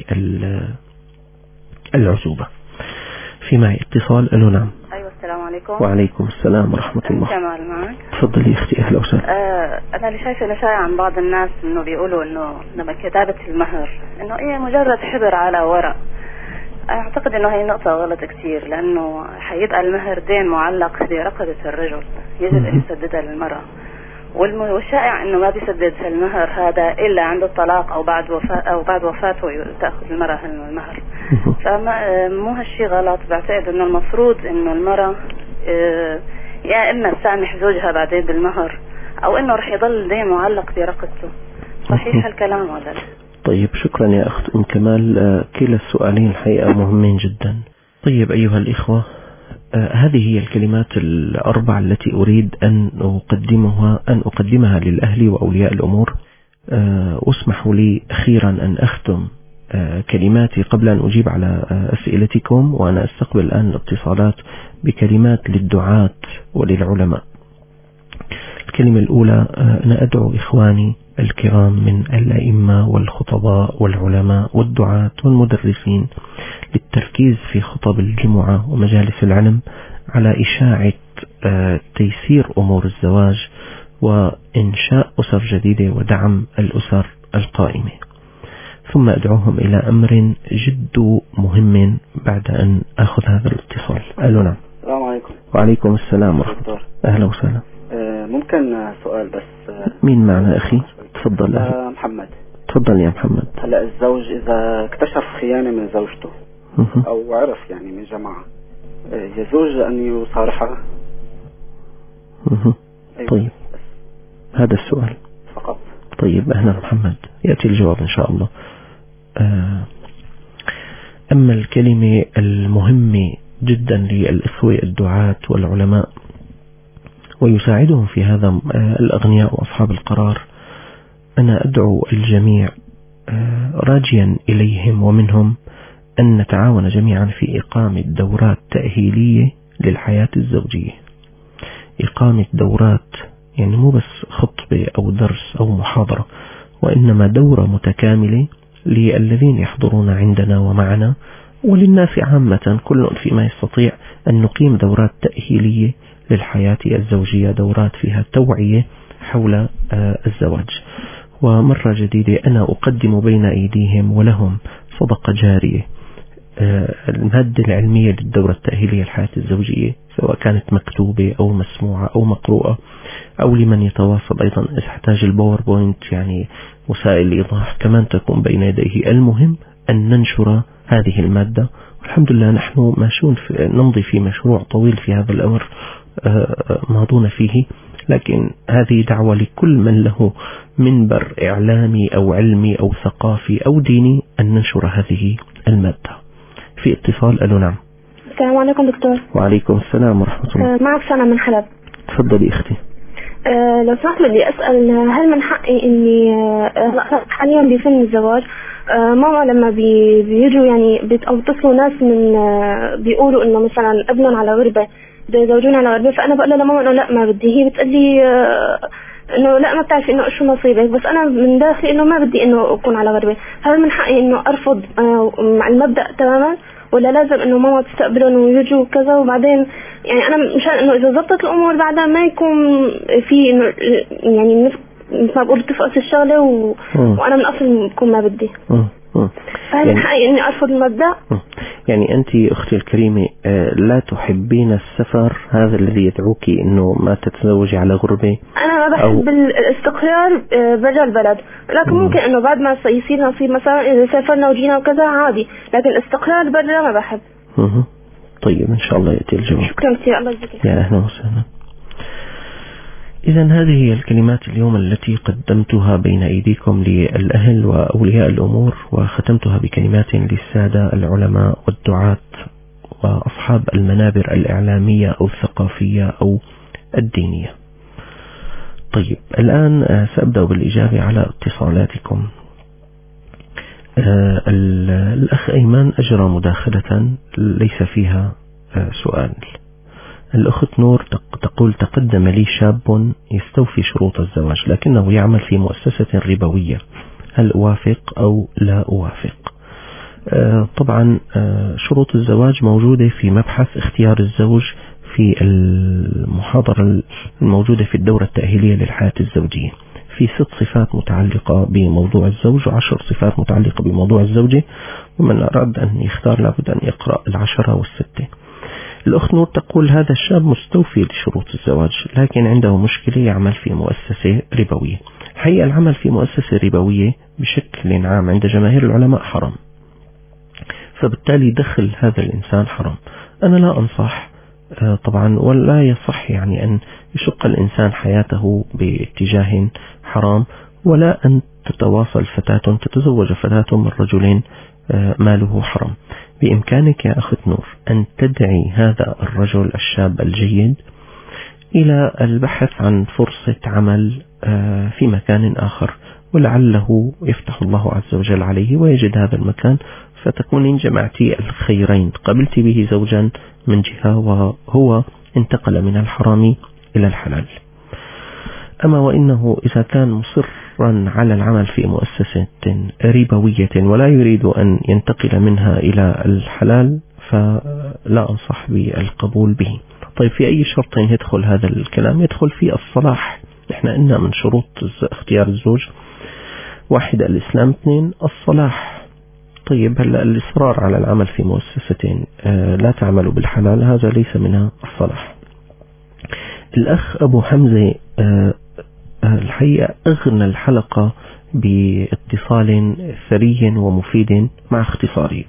بالعزوبة. في معي اتصال. ألو نعم. أيوة السلام عليكم. وعليكم السلام ورحمة الله. جمال معك. تفضلي أختي. أهلا وسهلا. أنا اللي شايفة إنه شائع عن بعض الناس إنه بيقولوا إنه لما كتابة المهر إنه إيه مجرد حبر على ورق. أعتقد إنه هي نقطة غلط كتير، لأنه حيبقى المهر دين معلق برقبة الرجل يجب أن يسددها للمرأة، والشائع إنه ما بيسددها المهر هذا إلا عند الطلاق أو بعد وفاته تأخذ المرأة المهر. فما مو هالشي غلط. بعتقد إنه المفروض إنه المرأة يا إما تسامح زوجها بعدين بالمهر، أو إنه رح يضل دين معلق برقبته. صحيح هالكلام ولا لا؟ طيب شكرا يا أخت أم كمال. كلا السؤالين الحقيقة مهمين جدا. طيب أيها الإخوة، هذه هي الكلمات الأربع التي أريد أن أقدمها للأهل وأولياء الأمور. أسمحوا لي أخيرا أن أختم كلماتي قبل أن أجيب على أسئلتكم، وأنا أستقبل الآن الاتصالات بكلمات للدعاة وللعلماء. الكلمة الأولى، أنا أدعو إخواني الكرام من الأئمة والخطباء والعلماء والدعاة والمدرسين للتركيز في خطب الجمعة ومجالس العلم على إشاعة تيسير أمور الزواج وإنشاء أسر جديدة ودعم الأسر القائمة. ثم أدعوهم إلى أمر جد مهم بعد أن أخذ هذا الاتصال. ألو نعم. السلام عليكم. وعليكم السلام ورحمة الله. أهلا وسهلا. ممكن سؤال بس؟ مين معنا أخي؟ تفضل. محمد. تفضل يا محمد. هلا الزوج إذا اكتشف خيانة من زوجته أو عرف يعني من جماعة، يجوز أن يصارحها؟ أيوة. طيب هذا السؤال فقط. طيب أهلا محمد، يأتي الجواب إن شاء الله. أما الكلمة المهمة جدا للإخوة الدعاة والعلماء ويساعدهم في هذا الأغنياء وأصحاب القرار، أنا أدعو الجميع راجيا إليهم ومنهم أن نتعاون جميعا في إقامة دورات تأهيلية للحياة الزوجية. إقامة دورات يعني مو بس خطبة أو درس أو محاضرة، وإنما دورة متكاملة للذين يحضرون عندنا ومعنا وللناس عامة، كل فيما يستطيع أن نقيم دورات تأهيلية للحياة الزوجية، دورات فيها توعية حول الزواج. ومرة جديدة أنا أقدم بين أيديهم ولهم صدقة جارية المادة العلمية للدورة التأهيلية للحياة الزوجية، سواء كانت مكتوبة أو مسموعة أو مقروءة، أو لمن يتواصل أيضا إذا احتاج الباوربوينت يعني وسائل الإيضاح كمان تكون بين يديه. المهم أن ننشر هذه المادة، والحمد لله نحن ماشون نمضي في مشروع طويل في هذا الأمر ماضون فيه، لكن هذه دعوة لكل من له منبر إعلامي أو علمي أو ثقافي أو ديني أن ننشر هذه المادة. في اتصال. ألو نعم. السلام عليكم دكتور. وعليكم السلام ورحمة الله. معك سنة من حلب. تفضلي أختي. لو سمحت بدي أسأل، هل من حقي إني حاليا بسن الزواج ماما لما بيجوا يعني أو بيتصلوا ناس من بيقولوا إنه مثلا ابنهم على غربة بيزوجون على غربة، فأنا بقول لماما إنه لا ما بدي، هي بتقلي إنه لا ما بتعرفي إنه شو نصيبك، بس أنا من داخلي إنه ما بدي إنه أكون على غربة. هل من حقي إنه أرفض مع المبدأ تماما، ولا لازم إنه ماما تستقبلهم ويجوا كذا وبعدين يعني أنا مشان إنه إذا زبطت الأمور بعدها ما يكون في إنه يعني مثل ما بقول تفقس الشغلة وأنا من أصل بكون ما بدي. فهل من حقي إني أرفض المبدأ؟ يعني أنت أختي الكريمة لا تحبين السفر، هذا الذي يدعوك إنه ما تتزوجي على غربة؟ أنا ما بحب الاستقرار برا البلد، لكن ممكن إنه بعد ما يصير نصيب مثلا إذا سافرنا وجينا وكذا عادي، لكن الاستقرار برا ما بحب. طيب إن شاء الله يأتي الجواب. شكرا كثير. الله يجزيك. يا أهلا وسهلا. إذا هذه هي الكلمات اليوم التي قدمتها بين أيديكم للأهل وأولياء الأمور، وختمتها بكلمات للسادة العلماء والدعاة وأصحاب المنابر الإعلامية أو الثقافية أو الدينية. طيب الآن سأبدأ بالإجابة على اتصالاتكم. الأخ أيمن أجرى مداخلة ليس فيها سؤال. الأخت نور تقول تقدم لي شاب يستوفي شروط الزواج لكنه يعمل في مؤسسة ربوية، هل أوافق أو لا أوافق؟ طبعا شروط الزواج موجودة في مبحث اختيار الزوج في المحاضرة الموجودة في الدورة التأهيلية للحياة الزوجية، في 6 صفات متعلقة بموضوع الزوج و10 صفات متعلقة بموضوع الزوجة، ومن أراد أن يختار لابد أن يقرأ 10 و6. الأخت نور تقول هذا الشاب مستوفي لشروط الزواج لكن عنده مشكلة، يعمل في مؤسسة ربوية. الحقيقة العمل في مؤسسة ربوية بشكل عام عند جماهير العلماء حرام، فبالتالي دخل هذا الإنسان حرام. أنا لا أنصح طبعا، ولا يصح يعني أن يشق الإنسان حياته باتجاه حرام، ولا أن تتواصل فتاة تتزوج فتاة من رجلين ماله حرام. بإمكانك يا أخت نور أن تدعي هذا الرجل الشاب الجيد إلى البحث عن فرصة عمل في مكان آخر، ولعله يفتح الله عز وجل عليه ويجد هذا المكان، فتكونين جمعتي الخيرين، قبلت به زوجا من جهة وهو انتقل من الحرام إلى الحلال. أما وإنه إذا كان مصرا على العمل في مؤسسة ربوية ولا يريد أن ينتقل منها إلى الحلال فلا أنصح بالقبول به. طيب في أي شرط يدخل هذا الكلام؟ يدخل في الصلاح. نحن قلنا من شروط اختيار الزوج 1 الإسلام، 2 الصلاح. طيب هلا الإصرار على العمل في مؤسسة لا تعمل بالحلال هذا ليس منها الصلاح. الأخ أبو حمزة الحقيقة أغنى الحلقة باتصال ثري ومفيد مع اختصاره،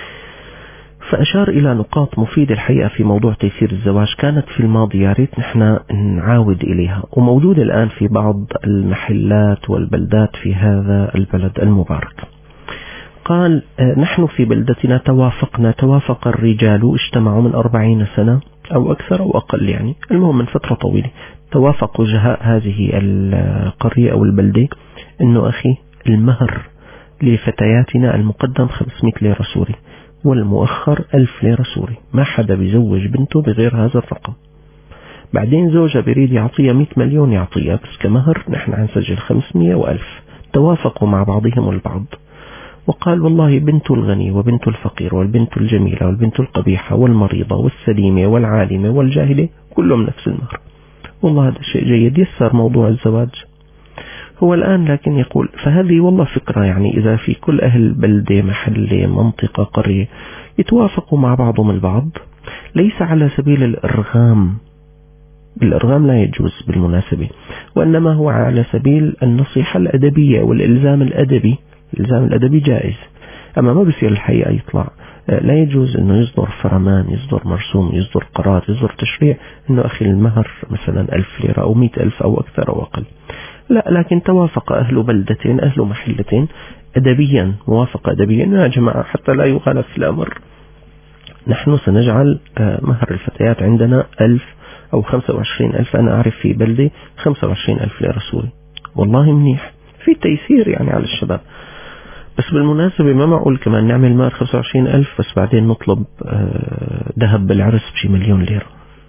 فأشار إلى نقاط مفيدة الحقيقة في موضوع تيسير الزواج، كانت في الماضي يا ريت نحن نعاود إليها، وموجودة الآن في بعض المحلات والبلدات في هذا البلد المبارك. قال نحن في بلدتنا توافق الرجال، اجتمعوا من 40 سنة أو أكثر أو أقل، يعني المهم من فترة طويلة، توافقوا جهاء هذه القرية أو البلدة إنه أخي المهر لفتياتنا المقدم 500 ليرة سوري والمؤخر 1000 ليرة سوري، ما حدا بيزوج بنته بغير هذا الرقم. بعدين زوجها بريد يعطيها 100 مليون يعطيها، بس كمهر نحن هنسجل 500 و1000. توافقوا مع بعضهم البعض، وقال والله بنت الغني وبنت الفقير والبنت الجميلة والبنت القبيحة والمريضة والسليمة والعالمة والجاهلة كلهم نفس المهر. والله هذا شيء جيد، يسر موضوع الزواج. هو الآن لكن يقول فهذه والله فكرة، يعني إذا في كل أهل بلدة محلة منطقة قرية يتوافقوا مع بعضهم البعض، ليس على سبيل الإرغام، الإرغام لا يجوز بالمناسبة، وإنما هو على سبيل النصيحة الأدبية والإلزام الأدبي. الإلزام الأدبي جائز، أما ما بصير الحقيقة يطلع لا يجوز أنه يصدر فرمان، يصدر مرسوم، يصدر قرار، يصدر تشريع أنه أخي المهر مثلا 1000 ليرة أو 100,000 أو أكثر أو أقل، لا. لكن توافق أهل بلدتين أهل محلتين أدبيا، موافقة أدبيا يا جماعة حتى لا يغالب في الأمر، نحن سنجعل مهر الفتيات عندنا 1000 أو 25,000. أنا أعرف في بلدة 25,000 ليرة سوري، والله منيح، في تيسير يعني على الشباب. بس بالمناسبة ما معقول كمان نعمل مهر 25,000 بس بعدين نطلب ذهب بالعرس بشي 1,000,000 ليرة.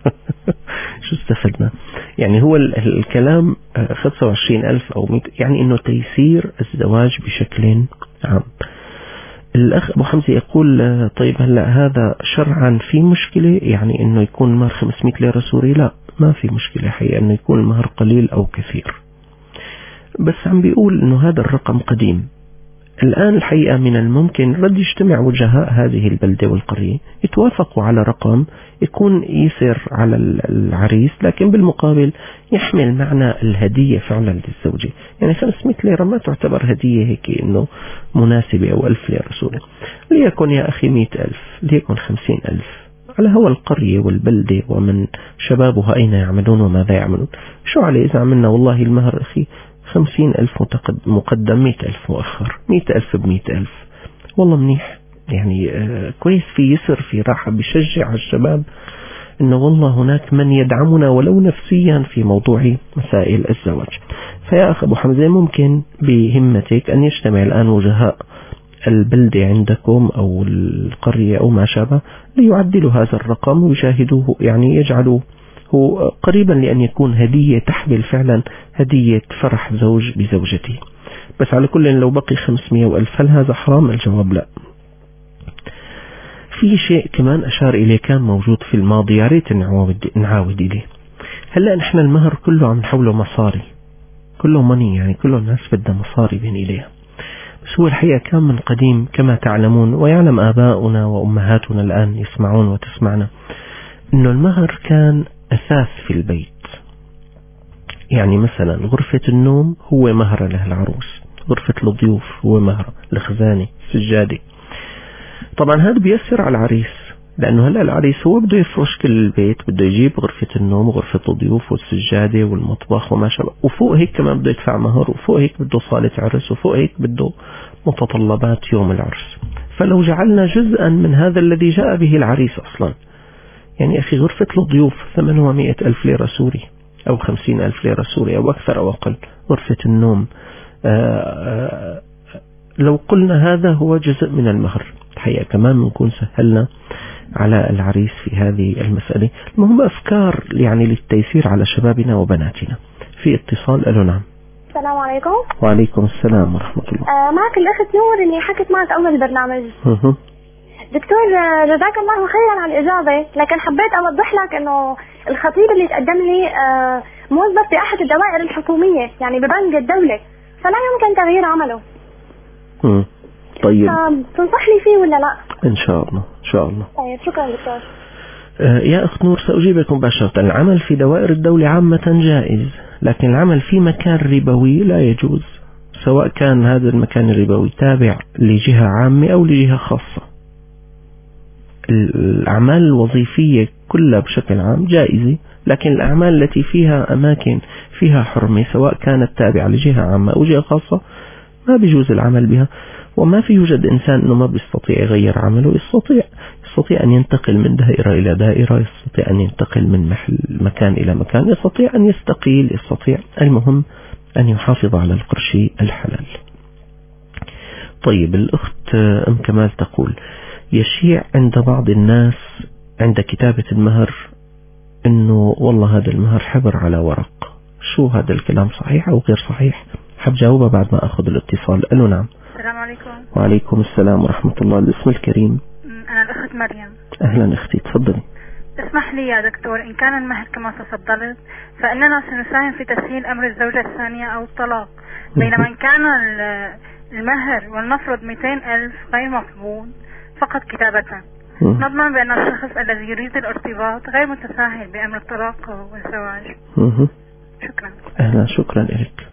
شو استفدنا؟ يعني هو الكلام 25,000 أو 100، يعني إنه تيسير الزواج بشكل عام. الأخ أبو حمزة يقول طيب هلأ هذا شرعا في مشكلة يعني إنه يكون مهر 500 ليرة سوري؟ لا، ما في مشكلة حقيقة إنه يكون المهر قليل أو كثير، بس عم بيقول إنه هذا الرقم قديم. الآن الحقيقة من الممكن رد يجتمع وجهاء هذه البلدة والقرية يتوافقوا على رقم يكون يسير على العريس، لكن بالمقابل يحمل معنى الهدية فعلا للزوجة. يعني 500 ليرة ما تعتبر هدية هيك إنه مناسبة، أو 1000 ليرة سوري، ليكن يا أخي 100,000، ليكن 50,000، على هو القرية والبلدة ومن شبابها أين يعملون وماذا يعملون. شو عليه إذا عملنا والله المهر أخي 50,000 مقدم، 100,000 مؤخر، 100,000 ب100,000، والله منيح، يعني كويس، في يسر، في راحة، بيشجع الشباب إنه والله هناك من يدعمنا ولو نفسيا في موضوع مسائل الزواج. فيا أخ أبو حمزة ممكن بهمتك أن يجتمع الآن وجهاء البلدة عندكم أو القرية أو ما شابه ليعدلوا هذا الرقم ويشاهدوه، يعني يجعلوه قريبا لأن يكون هدية تحمل فعلا هدية فرح زوج بزوجته. بس على كل لو بقي 500 و1000 هل هذا حرام؟ الجواب لا. في شيء كمان أشار إليه كان موجود في الماضي يا ريت نعاود إليه. هلا نحن المهر كله عم نحوله مصاري، كله ماني، يعني كله الناس بدها مصاري بين إليها. بس هو الحقيقة كان من قديم كما تعلمون ويعلم آباؤنا وأمهاتنا الآن يسمعون وتسمعنا إنه المهر كان أساس في البيت. يعني مثلا غرفة النوم هو مهر له العروس، غرفة الضيوف هو مهر، الخزانة، السجادة. طبعا هذا بيأثر على العريس، لأنه هلأ العريس هو بده يفرش كل البيت، بده يجيب غرفة النوم وغرفة الضيوف والسجادة والمطبخ وما شابه، وفوق هيك كمان بده يدفع مهر، وفوق هيك بده صالة عرس، وفوق هيك بده متطلبات يوم العرس. فلو جعلنا جزءا من هذا الذي جاء به العريس أصلا، يعني أخي غرفة الضيوف ثمنها 100,000 ليرة سوري أو 50,000 ليرة سوري أو أكثر أو أقل. غرفة النوم لو قلنا هذا هو جزء من المهر، الحقيقة كمان بنكون سهلنا على العريس في هذه المسألة. المهم أفكار يعني للتيسير على شبابنا وبناتنا. في اتصال. ألو نعم. السلام عليكم. وعليكم السلام ورحمة الله. معك الأخت نور اللي حكت معك أول البرنامج. دكتور جزاك الله خيرا على الإجابة، لكن حبيت أوضح لك إنه الخطيب اللي تقدم لي موظف في أحد الدوائر الحكومية، يعني ببنك الدولة، فلا يمكن تغيير عمله. طيب تنصحني فيه ولا لا؟ إن شاء الله إن شاء الله. طيب شكرا دكتور. يا أخت نور سأجيبكم مباشرة. العمل في دوائر الدولة عامة جائز، لكن العمل في مكان ربوي لا يجوز، سواء كان هذا المكان الربوي تابع لجهة عامة أو لجهة خاصة. الأعمال الوظيفية كلها بشكل عام جائزة، لكن الأعمال التي فيها أماكن فيها حرمة سواء كانت تابعة لجهة عامة أو جهة خاصة ما بيجوز العمل بها. وما في يوجد إنسان أنه ما بيستطيع يغير عمله، يستطيع أن ينتقل من دائرة إلى دائرة، يستطيع أن ينتقل من مكان إلى مكان، يستطيع أن يستقيل، يستطيع، المهم أن يحافظ على القرش الحلال. طيب الأخت أم كمال تقول يشيع عند بعض الناس عند كتابة المهر أنه والله هذا المهر حبر على ورق. شو هذا الكلام، صحيح أو غير صحيح؟ حب جاوبها بعد ما أخذ الاتصال. ألو نعم. السلام عليكم. وعليكم السلام ورحمة الله. الاسم الكريم. أنا الأخت مريم. أهلا أختي، تفضلي. اسمح لي يا دكتور، إن كان المهر كما تفضلت فإننا سنساهم في تسهيل أمر الزوجة الثانية أو الطلاق، بينما إن كان المهر ولنفرض 200,000 غير مقبول فقط كتابة، نضمن بأن الشخص الذي يريد الارتباط غير متساهل بأمر الطلاق والزواج. شكرا. أهلا، شكرا لك.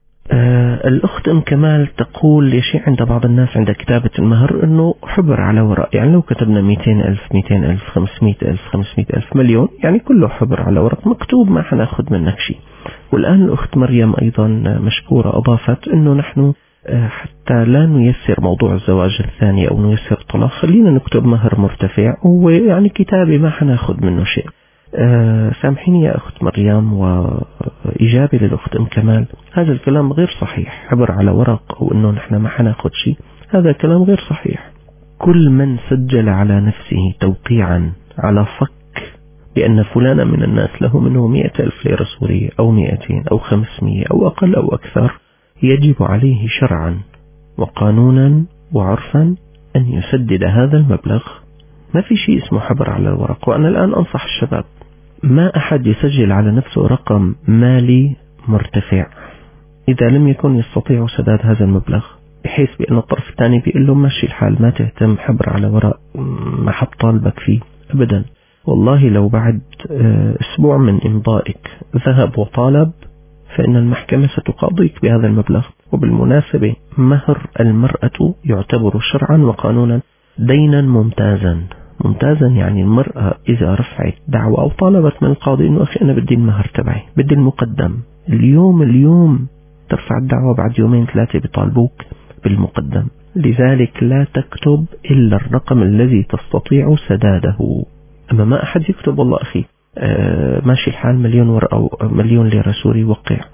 الأخت أم كمال تقول يشيع عند بعض الناس عند كتابة المهر أنه حبر على ورق، يعني لو كتبنا 200,000 500,000 مليون، يعني كله حبر على ورق مكتوب، ما حناخد منك شيء. والآن الأخت مريم أيضا مشكورة أضافت أنه نحن حتى لا نيسر موضوع الزواج الثاني أو نيسر الطلاق خلينا نكتب مهر مرتفع، ويعني كتابي ما حناخد منه شيء. سامحيني يا أخت مريم، وإجابة للأخت أم كمال، هذا الكلام غير صحيح. حبر على ورق وإنه نحن ما حناخد شيء، هذا كلام غير صحيح. كل من سجل على نفسه توقيعا على صك بأن فلانا من الناس له منه 100,000 ليرة سورية أو 200 أو 500 أو أقل أو أكثر، يجب عليه شرعا وقانونا وعرفا أن يسدد هذا المبلغ. ما في شيء اسمه حبر على الورق. وأنا الآن أنصح الشباب، ما أحد يسجل على نفسه رقم مالي مرتفع إذا لم يكن يستطيع سداد هذا المبلغ، بحيث بأن الطرف الثاني بيقول له ماشي الحال ما تهتم، حبر على ورق ما حد طالبك فيه أبدا. والله لو بعد أسبوع من إمضائك ذهب وطالب فإن المحكمة ستقاضيك بهذا المبلغ. وبالمناسبة مهر المرأة يعتبر شرعا وقانونا دينا ممتازا. يعني المرأة إذا رفعت دعوة أو طالبت من القاضي إنه أخي أنا بدي المهر تبعي، بدي المقدم، اليوم ترفع الدعوة، بعد 2-3 بيطالبوك بالمقدم. لذلك لا تكتب إلا الرقم الذي تستطيع سداده. أما ما أحد يكتب والله أخي ماشي الحال 1,000,000 ورقة أو 1,000,000 ليرة سوري وقع،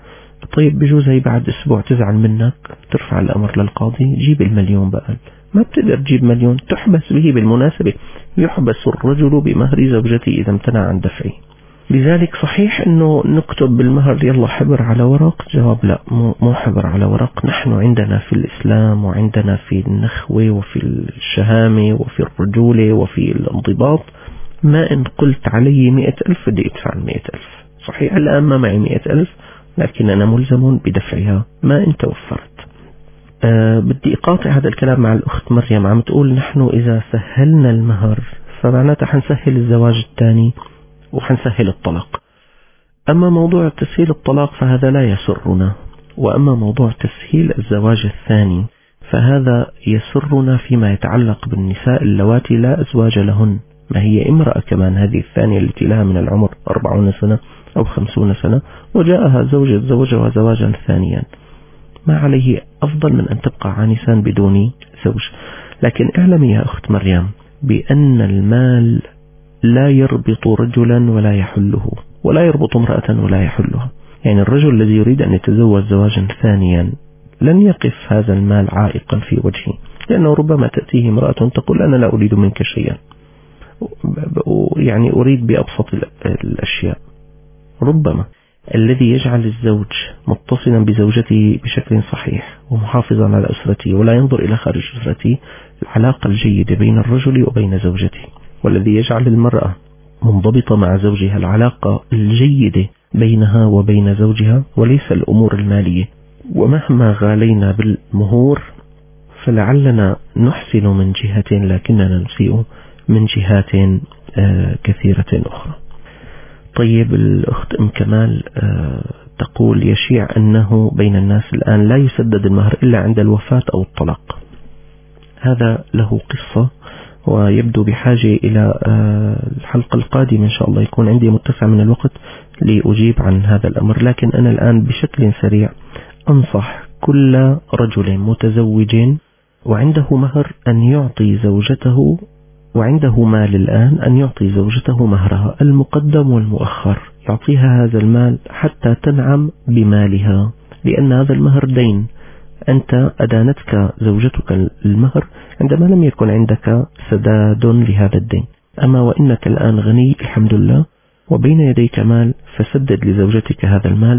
طيب بجوز هي بعد أسبوع تزعل منك، ترفع الأمر للقاضي، جيب المليون بقى. ما بتقدر تجيب مليون، تحبس به. بالمناسبة يحبس الرجل بمهر زوجته إذا امتنع عن دفعه. لذلك صحيح أنه نكتب بالمهر يلا حبر على ورق، جواب لا، مو حبر على ورق. نحن عندنا في الإسلام وعندنا في النخوة وفي الشهامة وفي الرجولة وفي الانضباط، ما إن قلت علي 100,000 بدي أدفع 100,000. صحيح الآن ما معي 100,000، لكن أنا ملزم بدفعها ما إن توفرت. بدي أقاطع هذا الكلام مع الأخت مريم، عم تقول نحن إذا سهلنا المهر فمعناتها حنسهل الزواج الثاني وحنسهل الطلاق. أما موضوع تسهيل الطلاق فهذا لا يسرنا، وأما موضوع تسهيل الزواج الثاني فهذا يسرنا فيما يتعلق بالنساء اللواتي لا أزواج لهن. ما هي امرأة كمان هذه الثانية التي لها من العمر 40 سنة أو 50 سنة وجاءها زوجة زوجها زواجا ثانيا، ما عليه أفضل من أن تبقى عانسا بدون زوج. لكن اعلمي يا أخت مريم بأن المال لا يربط رجلا ولا يحله، ولا يربط امرأة ولا يحلها. يعني الرجل الذي يريد أن يتزوج زواجا ثانيا لن يقف هذا المال عائقا في وجهه، لأنه ربما تأتيه امرأة تقول أنا لا أريد منك شيئا، يعني أريد بأبسط الأشياء. ربما الذي يجعل الزوج متصلا بزوجته بشكل صحيح ومحافظا على أسرته ولا ينظر إلى خارج أسرته العلاقة الجيدة بين الرجل وبين زوجته، والذي يجعل المرأة منضبطة مع زوجها العلاقة الجيدة بينها وبين زوجها وليس الأمور المالية. ومهما غالينا بالمهور فلعلنا نحسن من جهة لكننا نسيء من جهات كثيرة أخرى. طيب الأخت أم كمال تقول يشيع أنه بين الناس الآن لا يسدد المهر إلا عند الوفاة أو الطلاق. هذا له قصة ويبدو بحاجة إلى الحلقة القادمة إن شاء الله يكون عندي متسع من الوقت لأجيب عن هذا الأمر. لكن أنا الآن بشكل سريع أنصح كل رجل متزوج وعنده مهر أن يعطي زوجته، وعنده مال الآن أن يعطي زوجته مهرها المقدم والمؤخر، يعطيها هذا المال حتى تنعم بمالها، لأن هذا المهر دين. أنت أدانتك زوجتك المهر عندما لم يكن عندك سداد لهذا الدين. أما وإنك الآن غني الحمد لله وبين يديك مال فسدد لزوجتك هذا المال،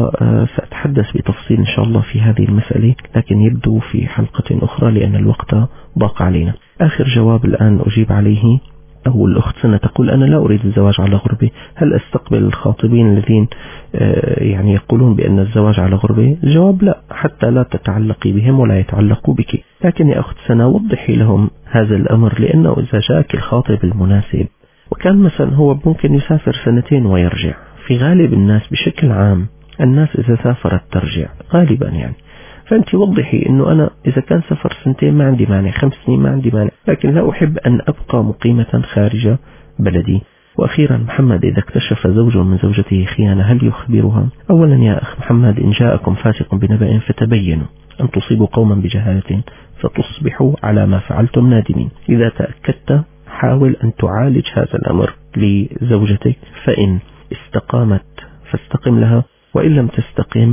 وسأتحدث بتفصيل إن شاء الله في هذه المسألة، لكن يبدو في حلقة أخرى لأن الوقت ضاق علينا. آخر جواب الآن أجيب عليه، أو الأخت سنة تقول أنا لا أريد الزواج على غربة، هل أستقبل الخاطبين الذين يعني يقولون بأن الزواج على غربة؟ الجواب لا، حتى لا تتعلقي بهم ولا يتعلقوا بك. لكن يا أخت سنة وضحي لهم هذا الأمر، لأنه إذا جاءك الخاطب المناسب وكان مثلا هو ممكن يسافر 2 ويرجع، في غالب الناس بشكل عام الناس إذا سافرت ترجع غالبا يعني، فأنت وضحي أنه أنا إذا كان سفر 2 ما عندي مانع، 5 سنين ما عندي مانع، لكن لا أحب أن أبقى مقيمة خارج بلدي. وأخيرا محمد إذا اكتشف زوج من زوجته خيانة هل يخبرها؟ أولا يا أخ محمد إن جاءكم فاسق بنبأ فتبينوا أن تصيبوا قوما بجهالة فتصبحوا على ما فعلتم نادمين. إذا تأكدت حاول أن تعالج هذا الأمر لزوجتك، فإن استقامت فاستقم لها، وإن لم تستقم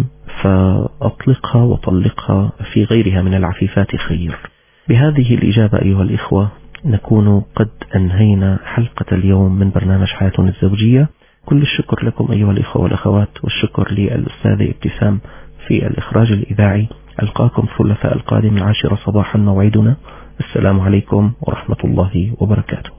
فأطلقها وطلقها في غيرها من العفيفات خير. بهذه الإجابة أيها الإخوة نكون قد أنهينا حلقة اليوم من برنامج حياتنا الزوجية. كل الشكر لكم أيها الإخوة والأخوات، والشكر للأستاذة ابتسام في الإخراج الإذاعي. ألقاكم الثلاثاء القادم 10 صباحا موعدنا. السلام عليكم ورحمة الله وبركاته.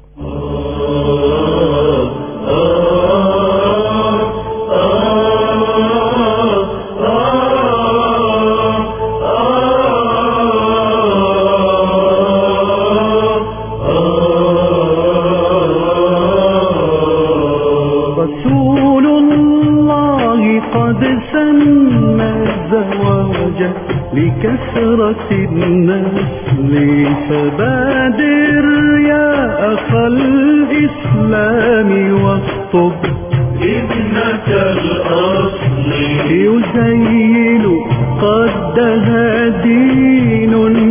رسول الله قد سن الزواج لكثرة النسل، فبادر يا أخ الإسلام واخطب ابنك الأصل، يزين قدها دين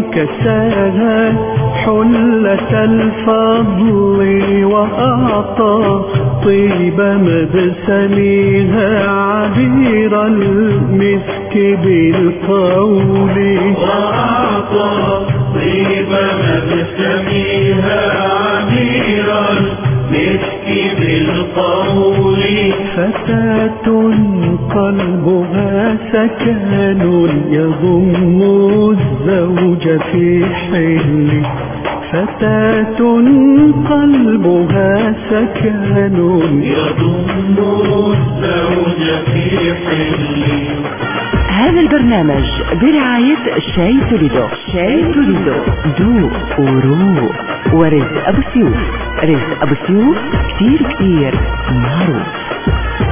كساها حلة الفضل، وأعطى طيب مبسمها عبير المسك بالقول وأعطى طيب مبسمها عبير المسك بالقول فتاة قلبها سكن يضم الزوج في حل فتاة قلبها سكن يضم الزوج في حل. هذا البرنامج برعاية شاي توليدو. شاي توليدو ذوق وروق. ورزق أبو سيوف. رزق أبو سيوف كتير معروف.